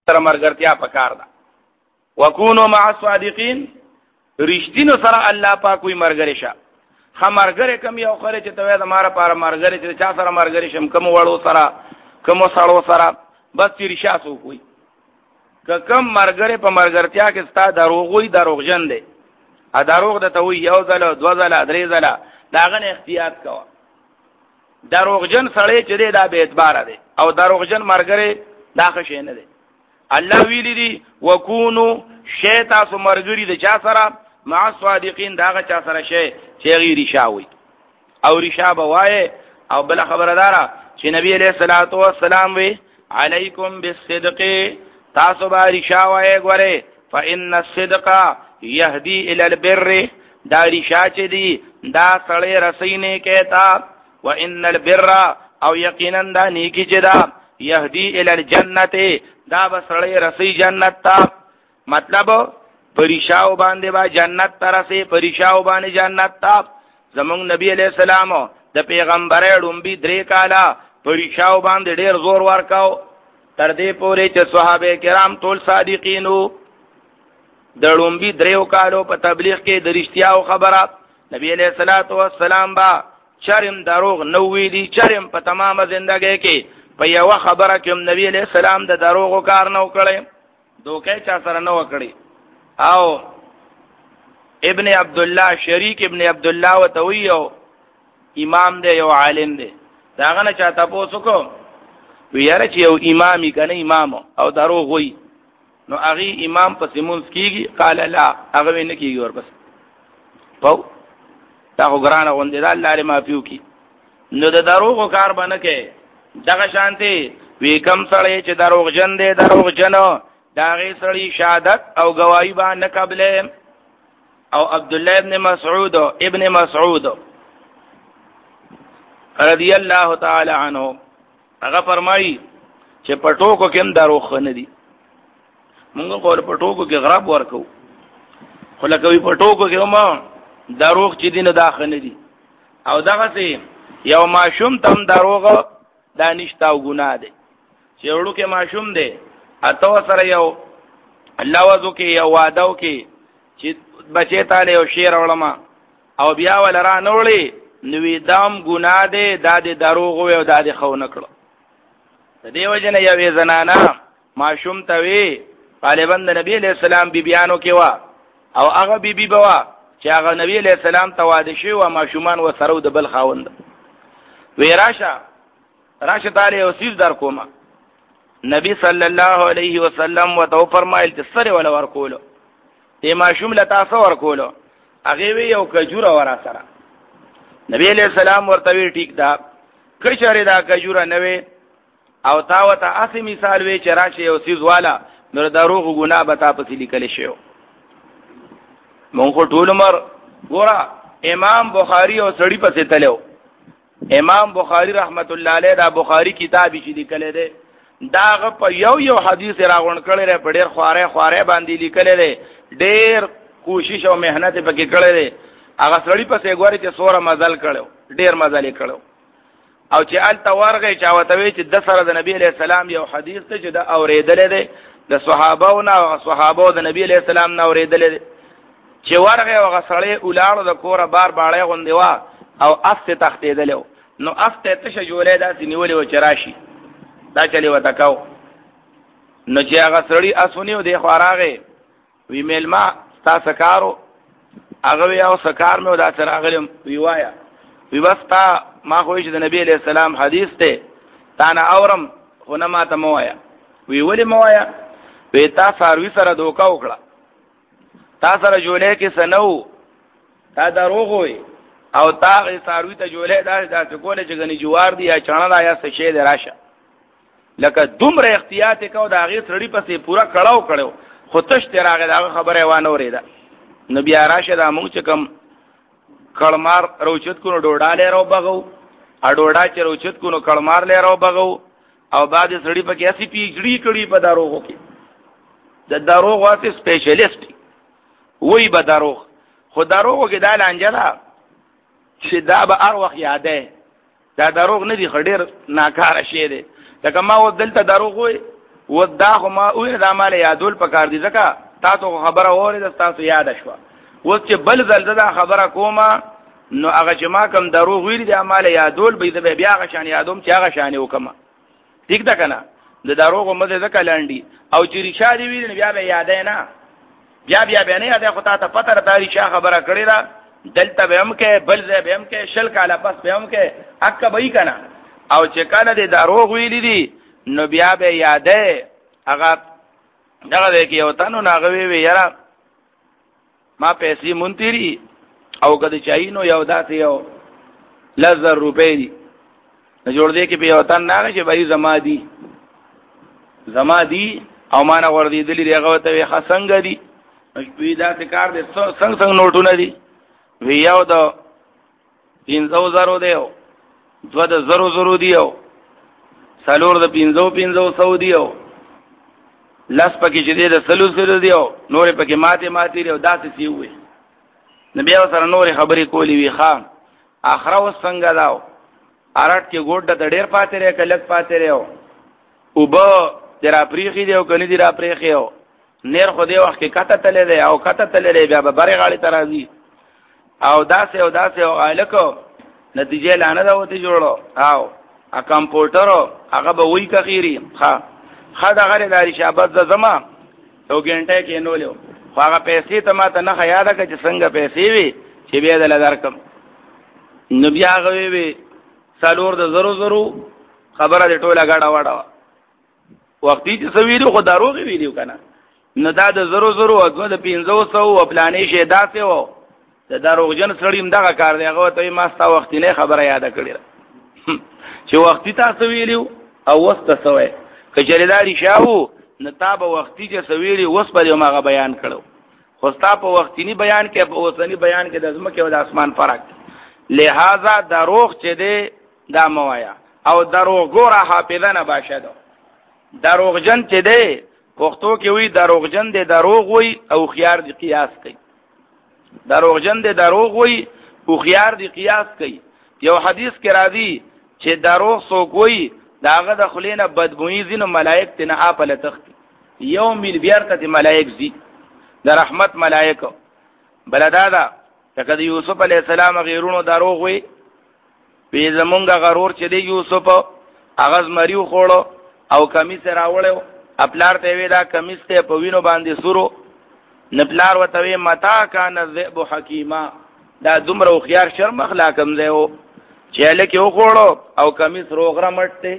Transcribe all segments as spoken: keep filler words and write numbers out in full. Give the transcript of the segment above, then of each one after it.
سره مرګرتیا پکار ده. وکونو مع الصادقین، رښتینو سره الله پاک وي مرګره شه. خمرګره کم یو خره چې توې د ماره پاره مرګره چې چا سره مرګره شم کوم وړو سره کوم سړو سره بس چې رشاسو کوي. که کم مرګره په مرګرتیا کې ستا دروغوي دروغجن دی. ا دروغ د ته وي یو ځله دو ځله درې ځله داغه احتیاط کوه. دروغجن سړی چې دی دا به اعتبار دی او دروغجن مرګره دا ښه شي نه دی. الله ویلی دی وکونو شیطان سو مرګری د چا سره مع صادقین داغه چا سره شي چې غیر شاوي او رشا بوای. او بل خبردارا چې نبی علیہ الصلوۃ والسلام وی علیکم بالصدق، تاسو به رشا وای غره فإن الصدق يهدي الى البر، دا رشا چې دی دا سړی رسینه کېتا. وان البر او یقینا دا نیکی چې دا يهدي الى الجنه، دا بسړی رسی جنت ته. مطلب پریشاو باندې با جنت ترسه، پریشاو باندې جنت ته. زمونږ نبی علیہ السلام د پیغمبري ډومبي درې کاله پریشاو باندې ډیر زور ورکاو تر دې پورې چې صحابه کرام ټول صادقینو. د ډومبي دریو کالو په تبلیغ کې د رښتیاو خبره نبی علیہ الصلوۃ والسلام با چرم دروغ نو ویلي، چرم په تمامه زندګۍ کې په یو خبره کې نبی علیہ السلام د دروغو کار نه وکړي، دوکه چا سره نه وکړي. او ابن عبد الله شریک ابن عبد الله وتویو امام دی یو عالم دی، داغه نه چاته پوسو کو ویاره چې یو امامي کنه امام او دروغ وي نو هغه امام په سیمونس کیږي. قال لا هغه نه کیږي ور بس پاو دا وګرانه وندې دا الله لري معفو کی. نو د دروغو کار باندې کې دغه شانتي وی کم سړی چې دروغ جن دی دروغ جن داغه سړی شهادت او گواہی باندې قبل. او عبد الله ابن مسعود ابن مسعود رضی الله تعالی عنہ هغه فرمایي چې پټوکو کې دروغ نه دي. موږ خو پټوکو کې غراب ورکو، خو لکه وی پټوکو کې هم دروغ چې دین داخله نه دي. او دغه سي یو ماشوم تم دروغ دا نشتا او ګناه دی چې ورو کې ماشوم دی اته سره یو الله وذو کې یو وعده کې چې بچی تعالی یو شیر علما او بیا ول را نوړي نوې دام ګناه دی دا د دروغ او دا د خو نکړو. د دیو جن یو زنانا ماشوم ته وی غالبا د نبی علیہ السلام بی بیانو کې وا او هغه بی بی بوا چې هغه نبی علیہ السلام ته واده شي او ماشومان و سره د بل خاوند وی راشه راشه تعالی او سیز در کومه. نبی صلی الله علیه وسلم وتو فرمایل چې سره ولا ورکولو ته ماشوم لتا سره ورکولو هغه وی یو کجوره ورا سره. نبی علیہ السلام ورته وی ټیک دا کچره دا کجوره نه او تا وته اسی مثال وی چې راشه یو سیز والا نو دروغ ګناه به تا پسې لیکل شي. مونږ ټول عمر ګورا امام بخاری او سړی پسې تلو. امام بخاری رحمت الله علیه دا بخاری کتاب چې لیکل دی دا په یو یو حدیث راغون کړي لري په ډېر خواره خواره باندې لیکل دي، ډېر کوشش او مهنت پکې کړي دي. هغه سړی پسې ګوري چې سوره مزل کړو، ډېر مزل کړو او چې ال تورغه چاوتوي چې د سره د نبی علیہ السلام یو حدیث ته چې دا اوریدل دي د صحابهو نه صحابه د نبی علیہ السلام نه اوریدل دي چې ورغه هغه سړی ولاړو د کوره بار باړې غوندې وا او افته تختیدلو نو افته ته شجولې دا سنیولې و چراشي دا چلی وتا کاو نو چې هغه سړی اسونیو دی خوراغه وی میلما تاسو کارو هغه یو سکار مې دا تر هغه وی وایا وی واستا ما خو چې د نبی علیہ السلام حدیث ته تا نه اورم خو نه ما ته موایا وی ولې موایا وی تا سروي سره دوکا وکړه تا سره جوړې کې سنو تا دروغ وي او تا سروي ته جوړې دا د کوله چې غني جوار دی یا چانه دا یا څه شی دی راشه لکه دومره احتیاط کو دا غي سړی پسې پورا کړهو کړو خو تش تیراغه دا خبره وانه ورېدا نبی راشه دا موږ چې کم کلمار روچت کو ډوډاله راو بغو ا ډوډا چې روچت کو کلمار لې راو بغو او بعد سړی په کې اسی پی ایچ ډی کړي په دروغو کې د دروغ واسه سپیشلیست وای به دروغ خو دروغو کې دا لانجلا چې دا به هر وخت یادې دا دروغ نه دی خډیر ناکاره شی دی لکه ما و دلته دروغ وای ودا خو ما وې د مال یادول پکار دي ځکه تاسو خبره اورئ د تاسو یاد شوه و چې بل ځل دا خبره کومه نو هغه چې ما کوم دروغ ویل د مال یادول به بیا هغه شان یادوم چې هغه شان وکم ٹھیک ده کنه د دروغ مده ځکه لاندې او چې رشاد ویل بیا به یادای نه بیا بیا به نه یادای خو ته پته را تاری شاه خبره کړی دا دلته به هم کې بل ځای به هم کې شل کاله پس به هم کې حق به یې کنه او چې کله د دروغ ویل دي نو بیا به یادای هغه دغه کې یو تنو ناغوي وی یاره ما پیسې مونتيري او کده چاینو یو داسې یو لزر روپے دي جوړ دې کې په یو تن ناغه چې بای زما دي زما دي او ما نه ور دي دلی هغه ته خسنګ دي وی دا کار دې څنګه څنګه نوټونه دي وی یو د پینځو زرو دیو دو د زرو زرو دیو سالور د پینځو پینځو سو دیو لاس پکې چې دې د سلو سلو دیو نور پکې ماته ماته دیو داسې سی وي نبی او سره نور خبرې کولی وی خام اخره وسنګ داو ارټ کې ګوډ د ډېر پاتې لري کلک پاتې لري او به درا پریخي دیو کني دی را پریخيو نیر خو دی وخت کې کته تلې دی او کته تلې دی بیا به بری غاړي ترازی او داسې او داسې او الکو نتیجه لانه دا وته جوړو او ا کمپیوټر هغه به وای کخيري ها خدا غره داري شابت زما یو غنټه کې نو له خو هغه پیسې ته ما ته نه یاد کړ چې څنګه پیسې وي چې بیا دل درکم نو بیا هغه وی سالور د زرو زرو خبره د ټوله غاډه واډه وختي چې سویلو خو دروغ ویلو کنه نو دا د زرو زرو او د پینځو سو او پلانې شه داسې وو د دروغجن سړیم دغه کار دی هغه ته ما ستا وخت نه خبره یاد کړی چې وختي تاسو ویلو او وسته سوې کچریداري شاو نتاب وختي چې سویلی وس په ما بیان کړو خو ستا په وختینی بیان کې په اوسنی بیان کې د ځمکه او د اسمان فرق لہذا دروغ چې دی دا موایا او دروغ ګوره حافظه نه باشد دروغجن چې دی پښتو کې وی دروغجن دی دروغ وی او خيار دی قیاس کوي دروغجن دی دروغ وی او خيار دی قیاس کوي یو حدیث کې راځي چې دروغ څوک وی داغه د خلینه بدبوئی زین ملائک تنه اپل تخت یو مل بیرته ملائک زی د رحمت ملائکه بلدادا کله یوسف علی السلام غیرونو دروغ وی په زمونږ غرور چې دی یوسف اغاز مریو خوړو او کمیس راوړو خپلار ته وی دا کمیس ته په وینو باندې سورو نپلار وته وی متا کان الذئب حکیما دا دومره خيار شرم اخلاقم دی او چې لکه وخوړو او کمیس روغره مټته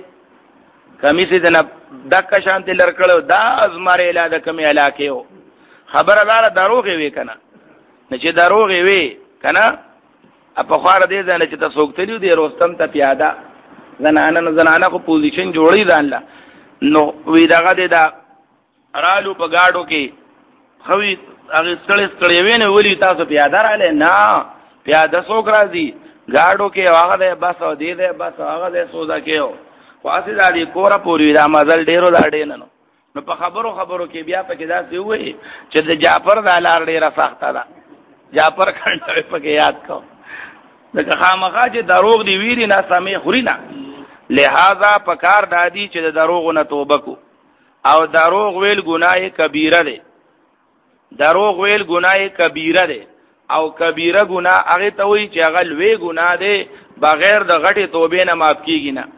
کمیس دې نه دک شانت لړکړو دا ازمره اله د کمی علاقه خبردار دروغ وی کنه نه چې دروغ وی کنه په خار دې ځنه چې تاسو وکړو دې رستم ته پیاده زنانه نه زنانه کو پوزیشن جوړی ځان لا نو وی دغه دې دا رالو په گاډو کې خوي هغه ستړي ستړي ویني ولي تاسو پیاده رااله نه پیاده څوک راځي گاډو کې هغه دې بس او دې دې بس هغه دې سودا کېو واسه د دې کورا پوری دا مزل ډیرو دا ډین نو نو په خبرو خبرو کې بیا پکې دا څه وې چې د جعفر د لار ډیره سخته ده جعفر کڼه پکې یاد کو دغه خامخا چې دروغ دی ویری نه سمې خوري نه لہذا پکار دادی چې د دروغ نه توبه کو او دروغ ویل ګناه کبیره ده دروغ ویل ګناه کبیره ده او کبیره ګناه هغه ته وی چې هغه لوی ګناه ده بغیر د غټي توبې نه معاف کیږي نه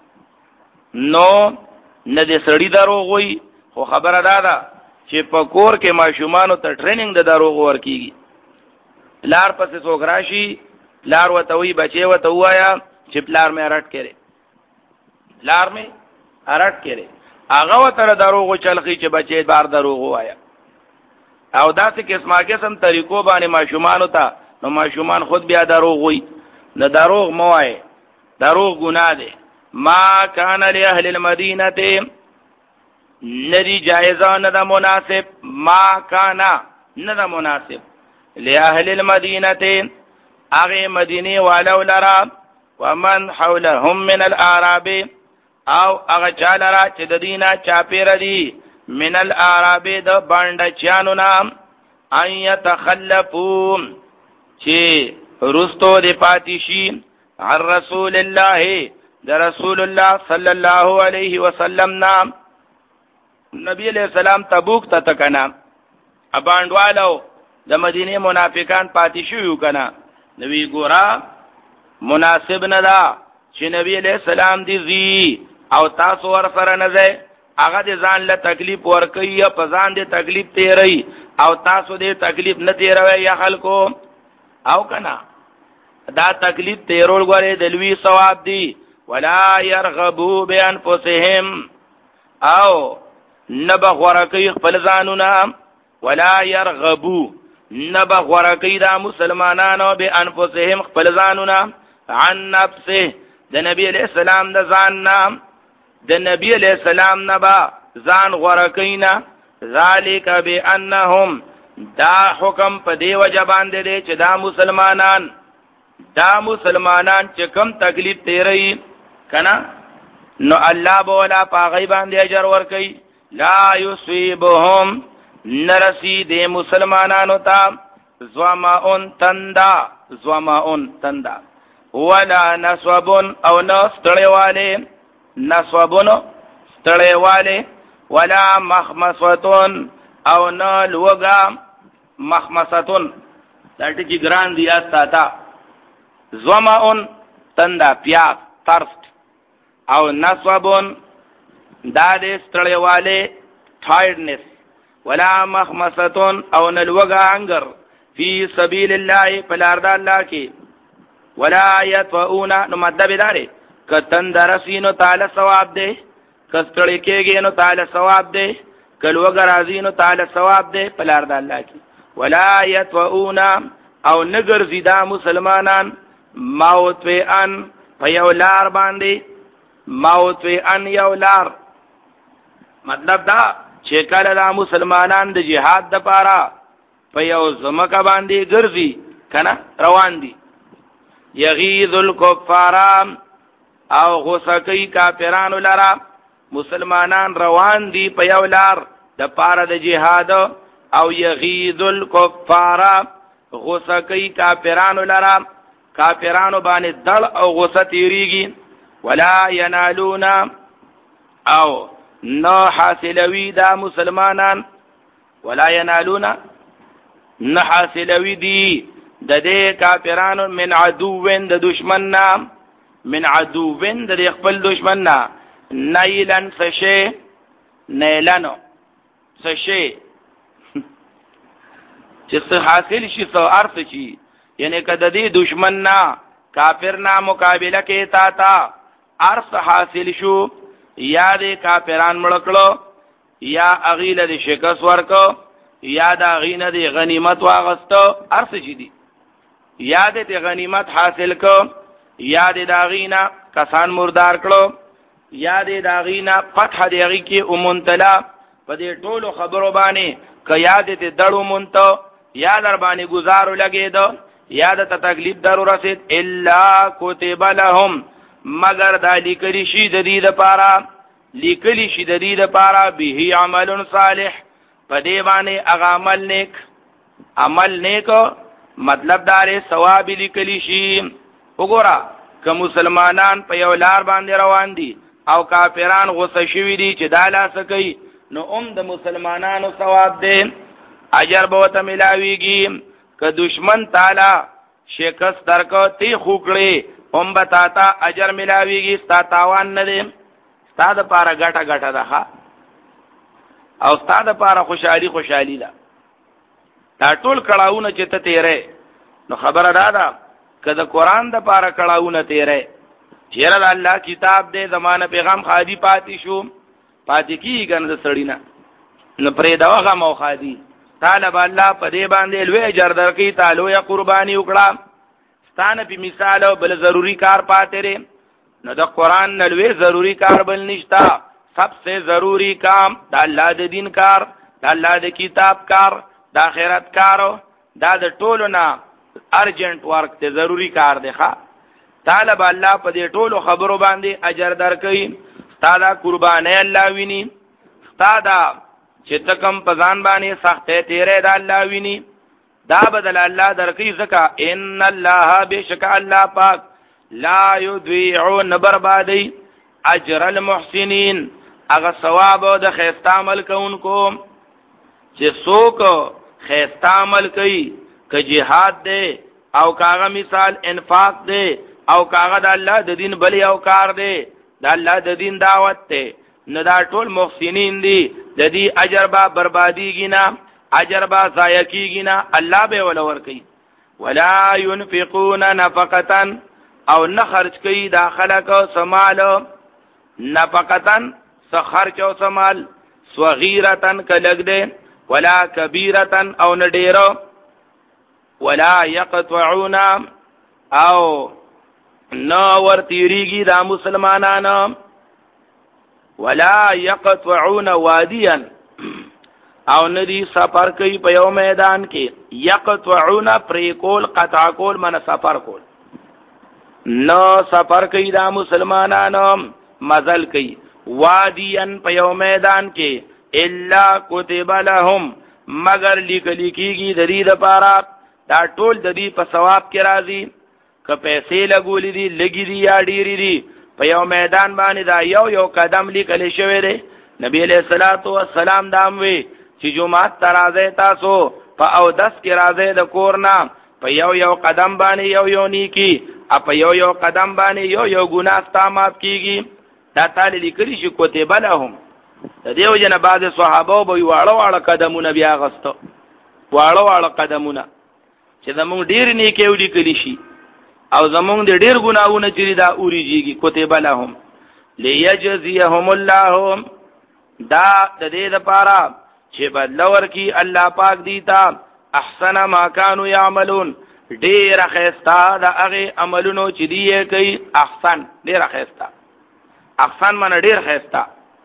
نو نه دې سړی دروغ وی خو خبره دادا چې په کور کې ماشومانو ته ټریننګ د دروغ ورکیږي لار پسې څوک راشي لار وته وی بچي وته وایا چې پلار مې رټ کړي لار مې رټ کړي هغه وته دروغ چلخي چې بچي بار دروغ وایا او داسې قسمه قسم طریقو باندې ماشومانو ته نو ماشومان خود بیا دروغ وی نه دروغ موای دروغ ګناه ده ما کان لاهل المدینه ندی جایزه نه ده مناسب ما کان نه ده مناسب لاهل المدینه اغه مدینه والو لرا ومن حولهم من الاعراب او اغه چالرا چې د دینه چاپیر دي من الاعراب د باندې چانو نام ان يتخلفون چې رستو د پاتیشي عن رسول الله د رسول الله صلی الله علیه وسلم نام نبی علیہ السلام تبوک ته تکنا اباندوالو د مدینه منافقان پاتې شو کنا نبی ګورا مناسب نه دا چې نبی علیہ السلام دی زی او تاسو ور سره نه ځای هغه د ځان له تکلیف ورکوي یا په ځان د تکلیف تیری او تاسو د تکلیف نه تیروي یا خلکو او کنا دا تکلیف تیرول غره د لوی ثواب دی ولا يرغبوا بانفسهم او نبغ ورکی خپل ځانونه ولا يرغبوا نبغ ورکی دا مسلمانانو بانفسهم خپل ځانونه عن نفسه د نبی علیہ السلام د ځان نام د نبی علیہ السلام نبا ځان ورکینا ذالک بانهم دا حکم په دی وجبان دي چې دا مسلمانان دا مسلمانان چې کم تکلیف تیری کنا نو الله بولا پاغي باندې اجر ورکي لا یصيبهم نرسی دے مسلمانانو تا زواماؤن تندا زواماؤن تندا ولا نصوبن او نستڑے والے نصوبن ستڑے والے ولا مخمصتن او نلوگا مخمصتن دلتی چی گران دیاستا تا زواماؤن تندا پیاس ترست او نصوبن دادے ستڑے والے ٹھائرنس ولا مخمصتون او نلوغا انگر فی سبیل اللہ پلارد اللہ کی ولا یطفعونا نو مدد دارے کتن درسینو تعالی ثواب دے کستڑی کېږي نو تعالی ثواب دے کلوغا رازینو تعالی ثواب دے پلارد اللہ کی ولا یطفعونا او نگر زیدہ مسلمانان موت وی ان پیولار باندے موت وی ان یولار مطلب دا چې کله دا مسلمانان د جهاد د پاره په یو زمکه باندې ګرځي کنه روان دي یغیظ الکفار او غسکی کافرانو لرا مسلمانان روان دي په یو لار د پاره د جهاد او یغیظ الکفار غسکی کافرانو لرا کافرانو باندې دل او غصه تیریږي ولا ینالون او نو حاصلوی دا مسلمانان ولا ینالون نو حاصلوی دی د دې کافرانو من عدوین د دشمن نام من عدوین د خپل دشمن نا نیلن سشه نیلنو سشه چې څه حاصل شي څو ارث شي یعنی کده دې دشمن نا کافر نا مقابله کې تا تا ارث حاصل شو یا دې کافران مړکړو یا اغیله دې شکست ورکو یا دا غینه دې غنیمت واغستو ارث شي دي یا دې غنیمت حاصل کو یا دې دا غینه کسان مردار کړو یا دې دا غینه فتح دې غی کې اومنتلا په دې ټولو خبرو باندې ک یا دې دړو مونته یا در باندې گزارو لګیدو یا د تکلیف درو رسید الا کتب لهم مگر دا لیکلی شي د دې لپاره لیکلی شي د دې لپاره به عمل صالح په دې باندې هغه عمل نیک عمل نیک مطلب دار ثواب لیکلی شي وګوره که مسلمانان په یو لار باندې روان دي او کافران غوسه شوي دي چې دا لاس کوي نو هم د مسلمانانو ثواب دی اجر به ته ملاويږي که دشمن تعالی شکست درکو تی خوکړي هم بتاتا اجر ملاویږي ستا تاوان نه دی ستا د پاره ګټه ګټه ده او ستا د پاره خوشحالي خوشحالي ده دا ټول کړهونه چې ته تیرې نو خبره ده دا کله قرآن د پاره کړهونه تیرې چیرې د الله کتاب دې زمانه پیغام خادي پاتې شو پاتې کیږي کنه سړی نه نو پرې داغه مو خادي طالب الله په دې باندې لوی اجر درکې تعالی یا قرباني وکړه ستانه په مثال بل ضروری کار پاتره نو د قران نلوي ضروری کار بل نشتا سبसे ضروری کام د الله د دین کار د الله د کتاب کار د آخرت کارو دا د ټولو نه ارجنٹ ورک ته ضروری کار دی ښا طالب الله په دې ټولو خبرو باندې اجر درکې ستاده قربانه الله ویني ستاده چې تکم پزان باندې سختې تیرې د الله ویني دا بدل الله درکې زکا ان الله بشک الله پاک لا یضيع بربادی اجر المحسنین هغه ثواب د خیسته عمل کوونکو چې څوک خیسته عمل کوي که جهاد دی او کاغه مثال انفاق دی او کاغه د الله د دین بلی او کار دی د الله د دین دعوت دی نو دا ټول محسنین دي د دې اجر به بربادیږي نه اجر به ضایع کیږي نه الله به ول ورکي ولا ينفقون نفقه او نه خرج کوي دا خلک سمال نفقه س خرج او سمال صغیرتن کلګ دے ولا کبیرتن او نډیرو ولا يقطعون او نو ورتیریږي دا مسلمانانو ولا يقطعون واديا او ندی سفر کوي په یو میدان کې یقطعون پریکول قطع کول من سفر کول نو سفر کوي دا مسلمانانو مزل کوي وادیان په یو میدان کې الا كتب لهم مگر لیکل کیږي د دې لپاره دا ټول د دې په ثواب کې راځي که پیسې لګولې دي لګې دي یا ډېرې دي په یو میدان باندې دا یو یو قدم لیکل شوی دی نبی علیہ الصلوۃ والسلام دام وی چې جمعات ترازه تاسو په او دس کې راځي د کورنا په یو یو قدم باندې یو یو نیکی په یو یو قدم باندې یو یو ګناه ستامات کیږي دا تعالی لیکلی شي کوته بلهم د دیو جن بعض صحابه به واړه واړه قدمونه بیا غستو واړه واړه قدمونه چې زموږ ډیر نیکی وړي کلی شي او زموږ د ډیر ګناونه چې دا اوریږي کوته بلهم ليجزيهم الله دا د دې لپاره چې بدل ورکی الله پاک دیتا احسن ما كانوا يعملون ډیر خستا دا هغه عملونو چې دی کوي احسن ډیر خستا احسن من ډیر خستا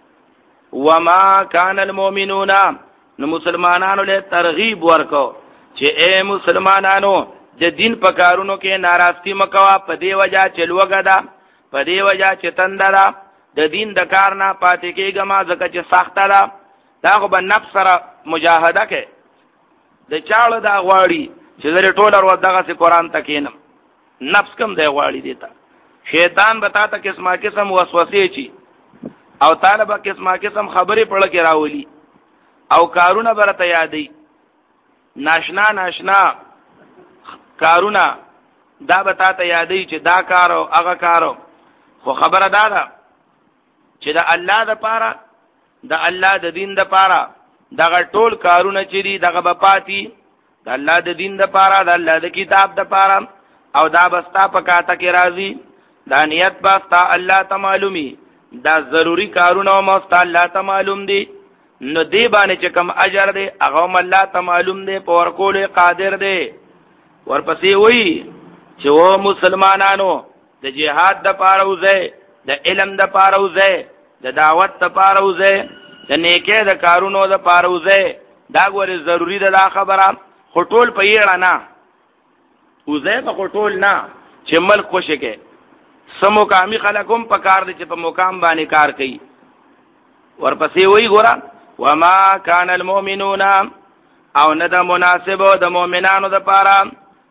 وما كان المؤمنون نو مسلمانانو له ترغیب ورکو چې اے مسلمانانو د دین په کارونو کې ناراضي مکوا په دی وجہ چلوګه دا په دی وجہ چې تندرا د دین د کار نه پاتې کېږي ما ځکه چې سخته ده دا خو به نفس سره مجاهده کې د چاړه دا غواړي چې زره ټول ورو دغه سي قران ته کینم نفس کم دی غواړي دیتا شیطان بتا ته قسمه قسم وسوسه چی او طالبہ قسمه قسم خبرې پړه کې راولي او کارونه برته یادې ناشنا ناشنا کارونه دا بتا ته یادې چې دا کارو هغه کارو خو خبره دا ده چې دا الله د پاره د الله د دین د پاره دغه ټول کارونه چې دي دغه بپاتی د الله د دین د پاره د الله د کتاب د پاره او دا بستا پکاته کې راځي دا نیت بستا الله ته معلومي دا ضروری کارونه مست الله ته معلوم دي نو دی باندې چې کوم اجر دی هغه الله ته معلوم دی په ورکول قادر دی ورپسې وایي چې و مسلمانانو د جهاد د پاره وځي د علم د پاره وځي د دعوت د پاره وځي د نیکه د کارونو د پاره وځي دا ګوره ضروری ده دا خبره خټول په یړه نه وځي په خټول نه چې ملک خوشی کې سمو کامی خلقم په کار دي چې په مقام باندې کار کوي ورپسې وایي ګوره وما كان المؤمنون او نه د مناسب د مؤمنانو د پاره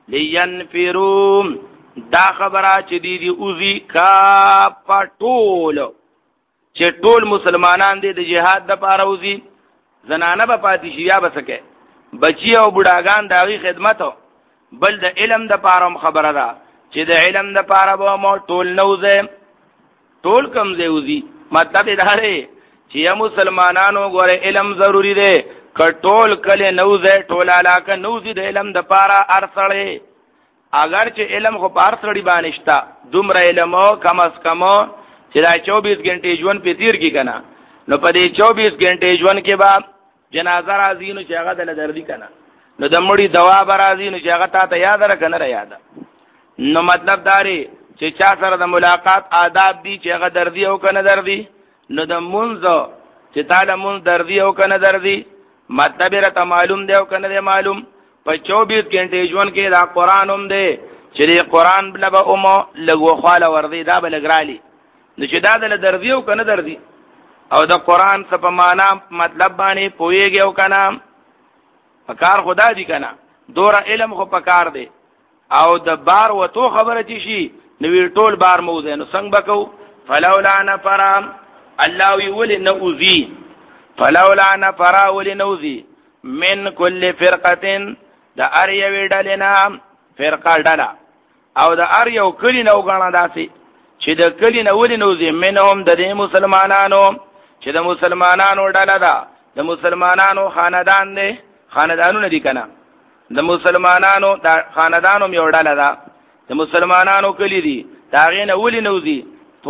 لینفروا دا خبره چې دی دی اوزی کا پټول چې ټول مسلمانان دي د جهاد د پاره اوزی زنانه به پاتې شي یا بسکه بچي او بډاګان داغي خدمت بل د علم د پاره خبره ده چې د علم د پاره به مو ټول نوځي ټول کم دی اوزی مطلب دا دی چې مسلمانانو غوړې علم ضروری دی کټول کله نوځي ټول علاقه نوځي د علم د پاره ارسړې اگر چې علم خو پار سړی باندې شتا دومره علم کم از کم چې دا چوبیس غنټې ژوند په تیر کې کنه نو په دې چوبیس غنټې ژوند کې با جنازه راځي نو چې هغه د دردي کنه نو د مړي دوا به راځي نو چې هغه ته یاد را کنه را یاد نو مطلب داري چې چا سره د ملاقات آداب دي چې هغه دردي او کنه دردي نو د منځ چې تعالی مون دردي او کنه دردي مطلب را معلوم دی او کنه معلوم په چوبیس غنټې ژوند کې دا قران هم دی چې د قران بل به اومو لګو خاله وردی دا بل ګرالي نو چې دا د دردي او کنه دردي او د قران څه په معنا مطلب باندې پويږي او کنه پکار خدا دی کنه دور علم خو پکار دی او د بار وته خبره چی شي نو ټول بار موزه نو څنګه بکو فلولا نفر الله وی ول نوذی فلولا نفر ول نوذی من کل فرقه د ار یو ډلنا فرقه ډلا او د ار یو کلی نو غاڼه داسي چې د کلی نو ول نوذی منهم د مسلمانانو چې د مسلمانانو ډلا ده د مسلمانانو خاندان دی خاندانونه دي کنه د مسلمانانو د خاندانو یو ډله ده د مسلمانانو کلی دي دا غینه ولې نوځي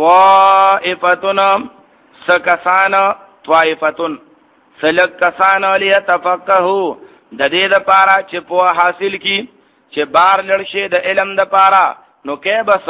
طائفتون سکسان طائفتون سلک کسان لیتفقهوا د دې د پاره چې په حاصل کی چې بار لړشه د علم د پاره نو کې بس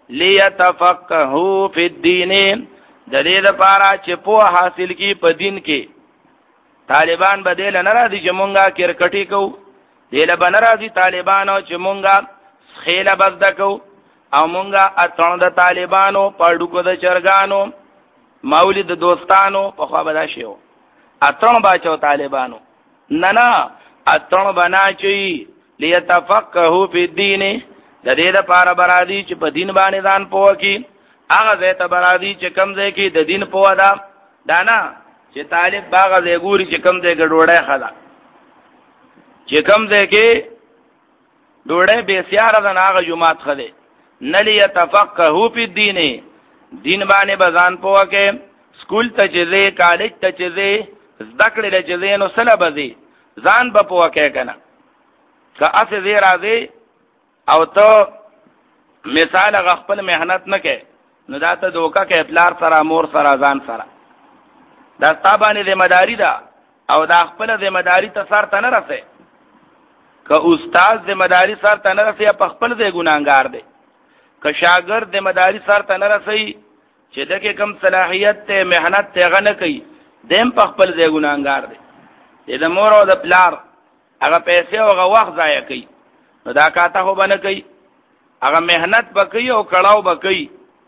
لیتفقهوا فی الدین د دې د پاره چې په حاصل کی په دین کې طالبان بدل نه راځي چې مونږه کرکټي کو دله بنراځي طالبانو چې مونږه خېله بزدکو او مونږه اتون د طالبانو پړډو کو د چرګانو مولد دوستانو په خوا بدا شیو اتون باچو طالبانو نه نه اتون بنا چي ليتفقهوا في الدين د دې لپاره برادي چې په دین باندې ځان پوه کی هغه زه ته برادي چې کم ځای کې د دین پوه ده دانا چې طالب باغ زه ګوري چې کم ځای کې ډوړې خلا چې کم ځای کې ډوړې به سیاره ده هغه جمعات خله نلی يتفقهوا في الدين دین باندې بزان پوه کې سکول ته چځې کالج ته چځې ذکر له چځې نو سلب دي ځان په پوه کې کنه که اسه زی راځي او ته مثال غخپل مهنت نه کې نو دا ته دوکا کې اپلار سره مور سره ځان سره دا تابانه ذمہ داری ده او دا خپل ذمہ داری ته سر ته نه رسې که استاد ذمہ داری سر ته نه رسې په خپل ځای ګناګار دی که شاګرد ذمہ داری سر ته نه رسې چې دغه کم صلاحیت ته مهنت ته غنه کوي دیم په خپل ځای ګناګار دی د مور او د پلار هغه پیسې او هغه وخت ضایع کوي نو دا کاته هو بنه کوي هغه مهنت وکي او کړهو وکي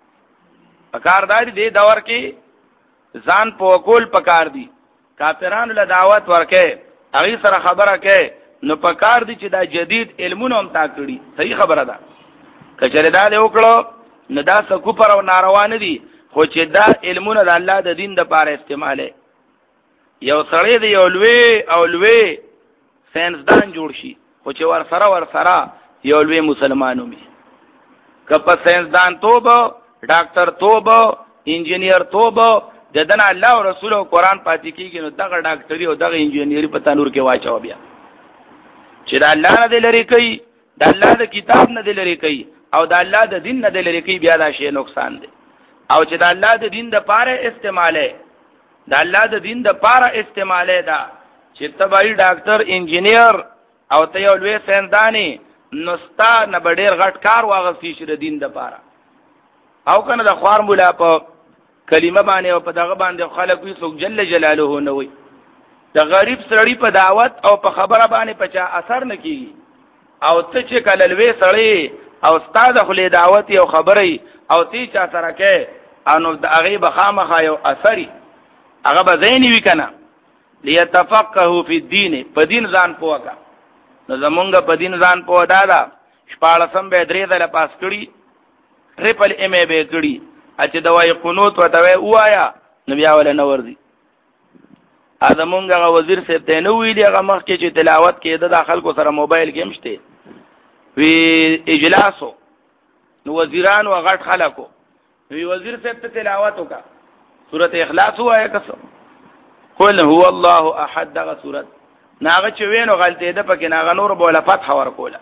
پکاردار دی دور کې ځان په کول پکار دی کافرانو له دعوت ورکه هغه سره خبره کوي نو پکار دی چې دا جدید علمونه هم تا کړی صحیح خبره ده کچره دا له وکړو نو دا سکو پر او ناروا نه دي خو چې دا علمونه د الله د دین د لپاره استعماله یو سړی دی یو لوی او لوی ساينسدان جوړ شي خو چې ور سره ور سره یو لوی مسلمانو می کپه ساينسدان توبه ډاکټر توبه انجینیر توبه د دنا الله او رسول او قران پاتې کیږي نو دغه ډاکټري او دغه انجینری په تنور کې واچو بیا چې د الله نه لري کوي د الله د کتاب نه لري کوي او د الله د دین نه لري کوي بیا دا شی نقصان دی او چې د الله د دین د پاره استعماله د الله د دین د پاره استعماله دا چې تبعی ډاکټر انجینیر او ته یو لوی ساينسداني نوستا نه ډېر غټ کار واغستی شي د دین د پاره او کنه د خوار مولا په کلمه باندې او په دغه باندې خلک وي څوک جل جلاله نه وي د غریب سړی په دعوت او په خبره باندې پچا اثر نه کیږي او ته چې کله لوی سړی او استاد خو دعوت او خبري او تی چا سره کې انو د هغه بخامخه یو اثري هغه به زین وی کنه ليتفقهوا في الدين په دین ځان پوهه نو زمونږ په دین ځان پوهه دادا شپاړسم به درې ځله پاس کړی ټریپل ایم ای به کړی اته دوای قنوت وته وایا نو بیا ول نه ورځي ادمونګه وزیر صاحب ته نو ویلی هغه مخ کې چې تلاوت کې د خلکو سره موبایل گیم شته وی اجلاسو نو وزیران او غټ خلکو وی وزیر صاحب ته تلاوت وکا سورته اخلاص وایا کس قل هو الله احد دغه سورت ناغه چې وینو غلطی ده پکې ناغه نور بوله فتح ورکوله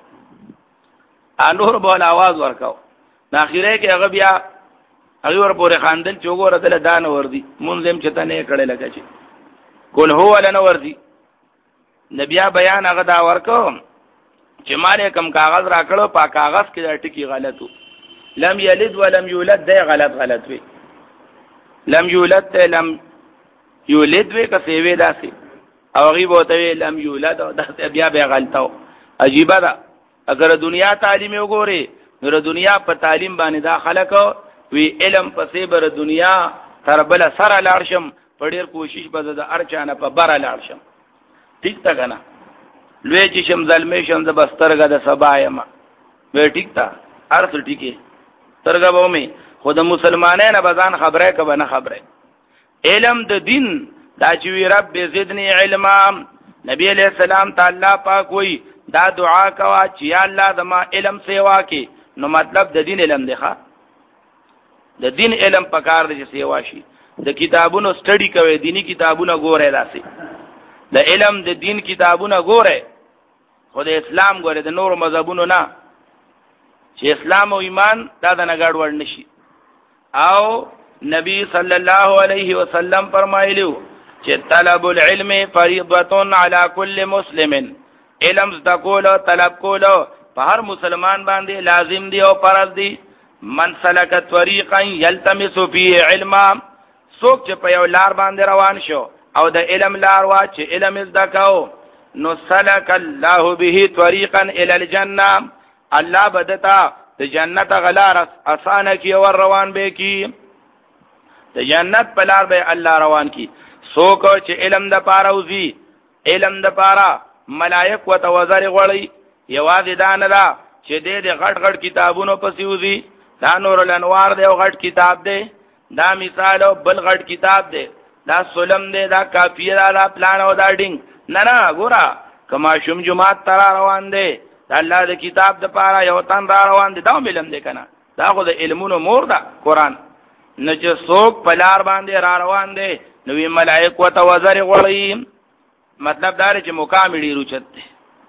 ا نور بوله आवाज ورکاو ناخیره کې هغه بیا هغه ور پورې خاندل چوغور دل دان وردی مونږم چته نه کړه لګی چې قل هو لنا وردی نبی بیان هغه دا ورکو چې مالې کم کاغذ را کړو په کاغذ کې دا ټکی غلطو لم یلد ولم یولد دا غلط غلط وی لم یولد لم یولد وی کسې وی داسي او غیب وته لم یولد او دا بیا بیا غلطو عجیب ده اگر دنیا تعلیم وګوري نو دنیا په تعلیم باندې داخله کو وی علم پسې بر دنیا تر بل سره لاړشم په ډیر کوشش به د ارچانه په بره لاړشم ټیک تا کنه لوی چې شم ظلمې شم د بسترګه د سبایم وی ټیک تا ارث ټیکه ترګه به مې خود مسلمانانه بزان خبره کبه نه خبره علم د دین دا چې وی رب زدنی علما نبی علیہ السلام تعالی پاک وی دا دعا کوا چې یا الله زما علم سیوا کې نو مطلب د دین علم دی ښا د دین علم پکار دی چې سیوا شي د کتابونو سټڈی کوي دینی کتابونه ګوره داسې د علم د دین کتابونه ګوره خو د اسلام ګوره د نور مذهبونو نه چې اسلام او ایمان دا د نګړ ور نشي او نبی صلی الله علیه وسلم فرمایلیو چې طلب العلم فریضه علی کل مسلم علم زده کول طلب کول په هر مسلمان باندې لازم دی او فرض دی من سلک طریقا یلتمس فیه علما څوک چې په یو لار باندې روان شو او د علم لار وا چې علم زده کاو نو سلک الله به طریقا الی الجنه الله بدتا د جنت غلار اسانه کی ور روان به کی د جنت په لار به الله روان کی څوک چې علم د پاره وزي علم د پاره ملائک و توزر غړی یوازې دا نه دا چې دې د غټ غټ کتابونو پسې وزي دا نور الانوار دی او غټ کتاب دی دا مثال او بل غټ کتاب دی دا سلم دی دا کافیه دا پلان او دا ډینګ نه نه ګورا کما شوم جمعات تر روان دی الله د کتاب د پاره یو تن را روان دی دا علم دی کنه دا خو د علمونو مور ده قران نه چې څوک په لار باندې را روان دی نو وی ملائک و توزر غړی مطلب دا چې مقام ډیر اوچت دی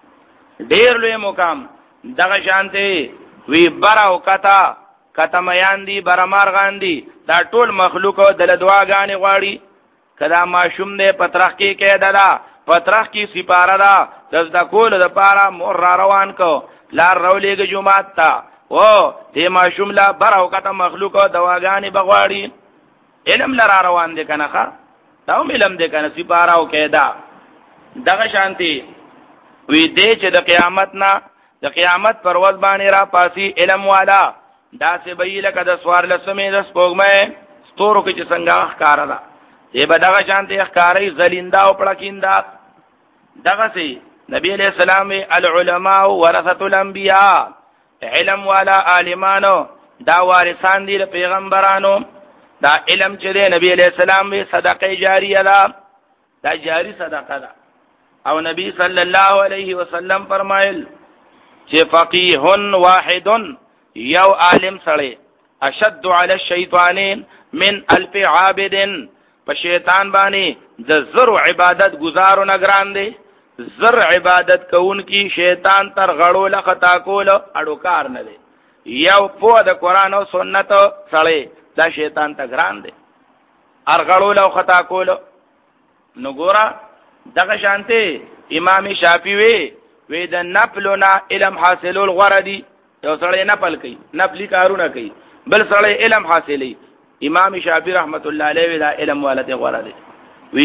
ډیر لوی مقام دغه شانته وی براو کتا کته میان دی برمار غاندی دا ټول مخلوق د دعاګانې غواړي کدا ماشوم دې پترخ کې کې دلا پترخ کې سپاره دا د کول د پاره مور را روان کو لار رولېګ جمعات تا او دې ماشوم لا براو کته مخلوق دواګانې بغواړي علم لرا روان دي کنه ښا دا علم دې کنه سپاراو کې دا دغه شانتي وی دې چې د قیامت نه د قیامت پر ورځ باندې را پاسي علم والا دا سه به لکه د سوار لسمې د سپوږمۍ ستورو کې څنګه ښکارا ده دې به دغه شانتي ښکارې زلیندا او پړکیندا دغه سي نبی علیہ السلام العلماء ورثه الانبیاء علم والا عالمانو دا وارثان دي پیغمبرانو دا علم چې دی نبی علیہ السلام به صدقه جاریه ده دا جاری صدقه ده او نبی صلی الله علیه وسلم فرمایل چې فقیه واحد یو عالم سره اشد علی الشیطان من الف عابد په شیطان باندې د زر عبادت گزارو نگران دی زر عبادت کون کی شیطان تر غړو لخطا کول اډو کار نه دی یو په د قران او سنت سره دا شیطان ته ګران دی ارغړو لو خطا کول نو ګورا دغه شانته امام شافعی وی وی د نفلنا علم حاصلول غردی یو سره نفل کوي نفلی کارونه کوي بل سره علم حاصلې امام شافعی رحمت الله علیه دا علم والته غردی وی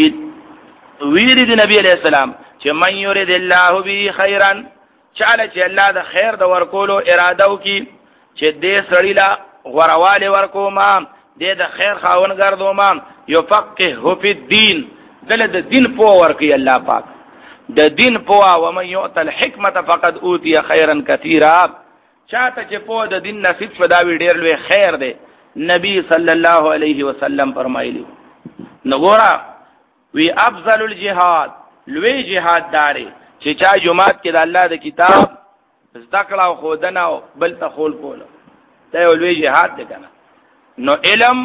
ویری دی نبی علیہ السلام چې من یرید الله به خیرا چاله چې الله د خیر د ورکولو اراده وکي چې دې سړی لا غرواله ورکو ما دې د خیر خاون ګرځو ما یفقهه فی الدین دله د دین په ورکی الله پاک د دین په او من یؤت الحکمت فقد اوتی خیرا کثیرا چاته چې په د دین نصیب شدا وی ډیر لوی خیر دی نبی صلی الله علیه وسلم فرمایلی نګورا وی افضل الجهاد لوی جهاد داري چې چا جمعات کې د الله د کتاب ذکر او خودنه او بل تخول کول دا لوی جهاد دی کنه نو علم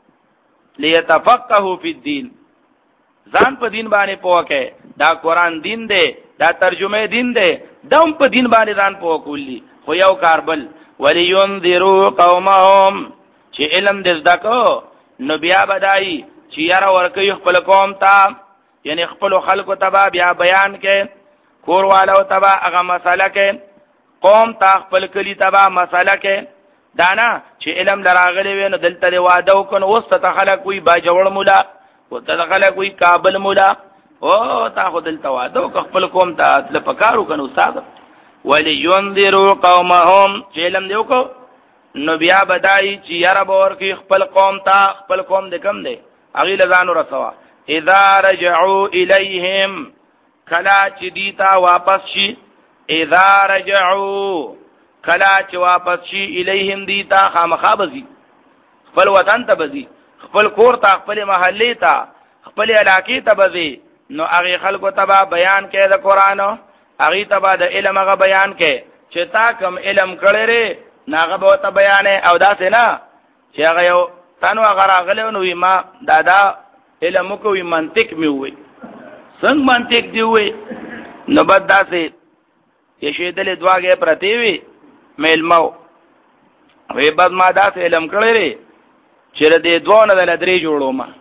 ليتفقهوا فی الدین ځان په دین باندې پوکه دا قران دین دی دا ترجمه دین دی دم په دین باندې ځان پوکولی خو یو کاربل ولینذروا قومهم چې علم دې زدکو نو بیا بدای چې یاره ورکه خپل قوم ته یعنی خپل خلکو تبا بیا بیان کې کور والو تبا هغه مسله کې قوم ته خپل کلی تبا مسله کې دانا چې علم لراغلی وینو دلته دی واده وکړو اوس ته خلک وی با جوړ مولا او ته خلک وی کابل مولا او تا خو دلته واده وکړو خپل قوم ته تل پکارو کنو استاد ولی ينذروا قومهم چې علم دی وکړو نو بیا بدای چې یاره باور کې خپل قوم ته خپل قوم دې کم دی اغي لزانو رسوا اذا رجعوا الیہم کلا چې دیتا واپس شي اذا رجعوا کلا چې واپس شي الیہم دیتا خامخا بزي خپل وطن ته بزي خپل کور ته خپل محلي ته خپل علاقې ته بزي نو هغه خلکو تبا بیان کې د قران هغه تبا د علم هغه بیان کې چې تا کم علم کړی ری ناغه به ته بیان او دا څنګه چې هغه یو تانو هغه راغله نو ما دادا علم کوي منطق می وي څنګه منطق دی وي نو بد داسې چې شه دل دواګه پرتی وي مېلمو وی بد ما داسې علم کړی ری چې دې دوه نه درې جوړو ما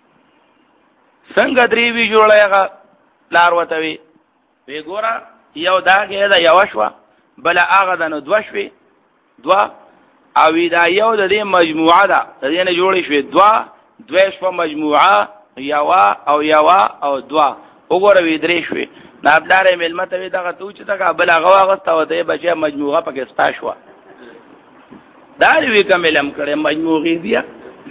څنګه درې وی جوړایغه لار وته وی وی ګورا یو داګه دا یو شوا بل هغه د نو دوه شوي دوا او دا یو د دې مجموعه ده د دې نه جوړې شوې دوا دوه شو مجموعه یوا او یوا او دوا وګوره وی درې شوې نابلارې ملمته وی دغه تو چې تا بل هغه واغسته وته بچي مجموعه پکې ستا شو دا وی کوم علم کړي مجموعي بیا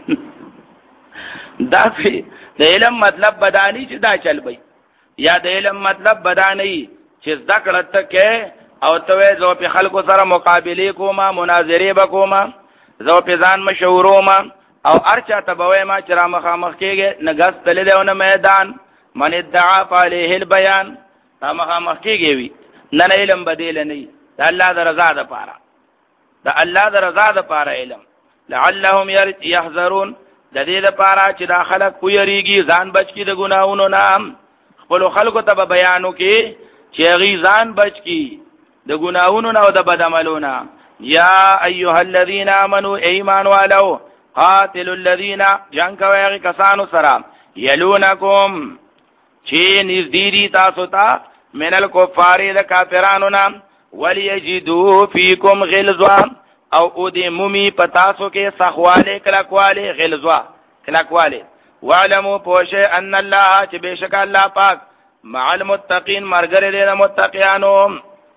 دا د علم مطلب بدانی چې دا چل بي یا د علم مطلب بدانی چې ذکر ته او ته زو په خلکو سره مقابله کوما مناظره وکوما زو په ځان مشوروما او ارچا تبوي ما چر مخامخ کېږي نګس تل دیونه میدان من ادعا عليه البيان تا مخامخ کېږي وي نن علم بدیل نه د الله د رضا ده پاره د الله د رضا ده پاره علم لعلهم يحذرون د دې لپاره چې دا خلک پویریږي ځان بچ کی د ګناہوں نه خپل خلکو ته بیانو کې چې غي ځان بچ کی د ګناہوں نه او د بدعملونو یا ایها الذين امنوا ایمان والو قاتلوا الذين جنگ کوي کسانو سره یلونکم چې نزدیری تاسو ته من الکفار د کافرانو نه وليجدوا فيكم غلظا او او دې مومي پتاسو کې سخواله کلکواله غلظا کلکواله وعلموا پوشه ان الله چې بشک الله پاک مع المتقين مرګره دې متقینانو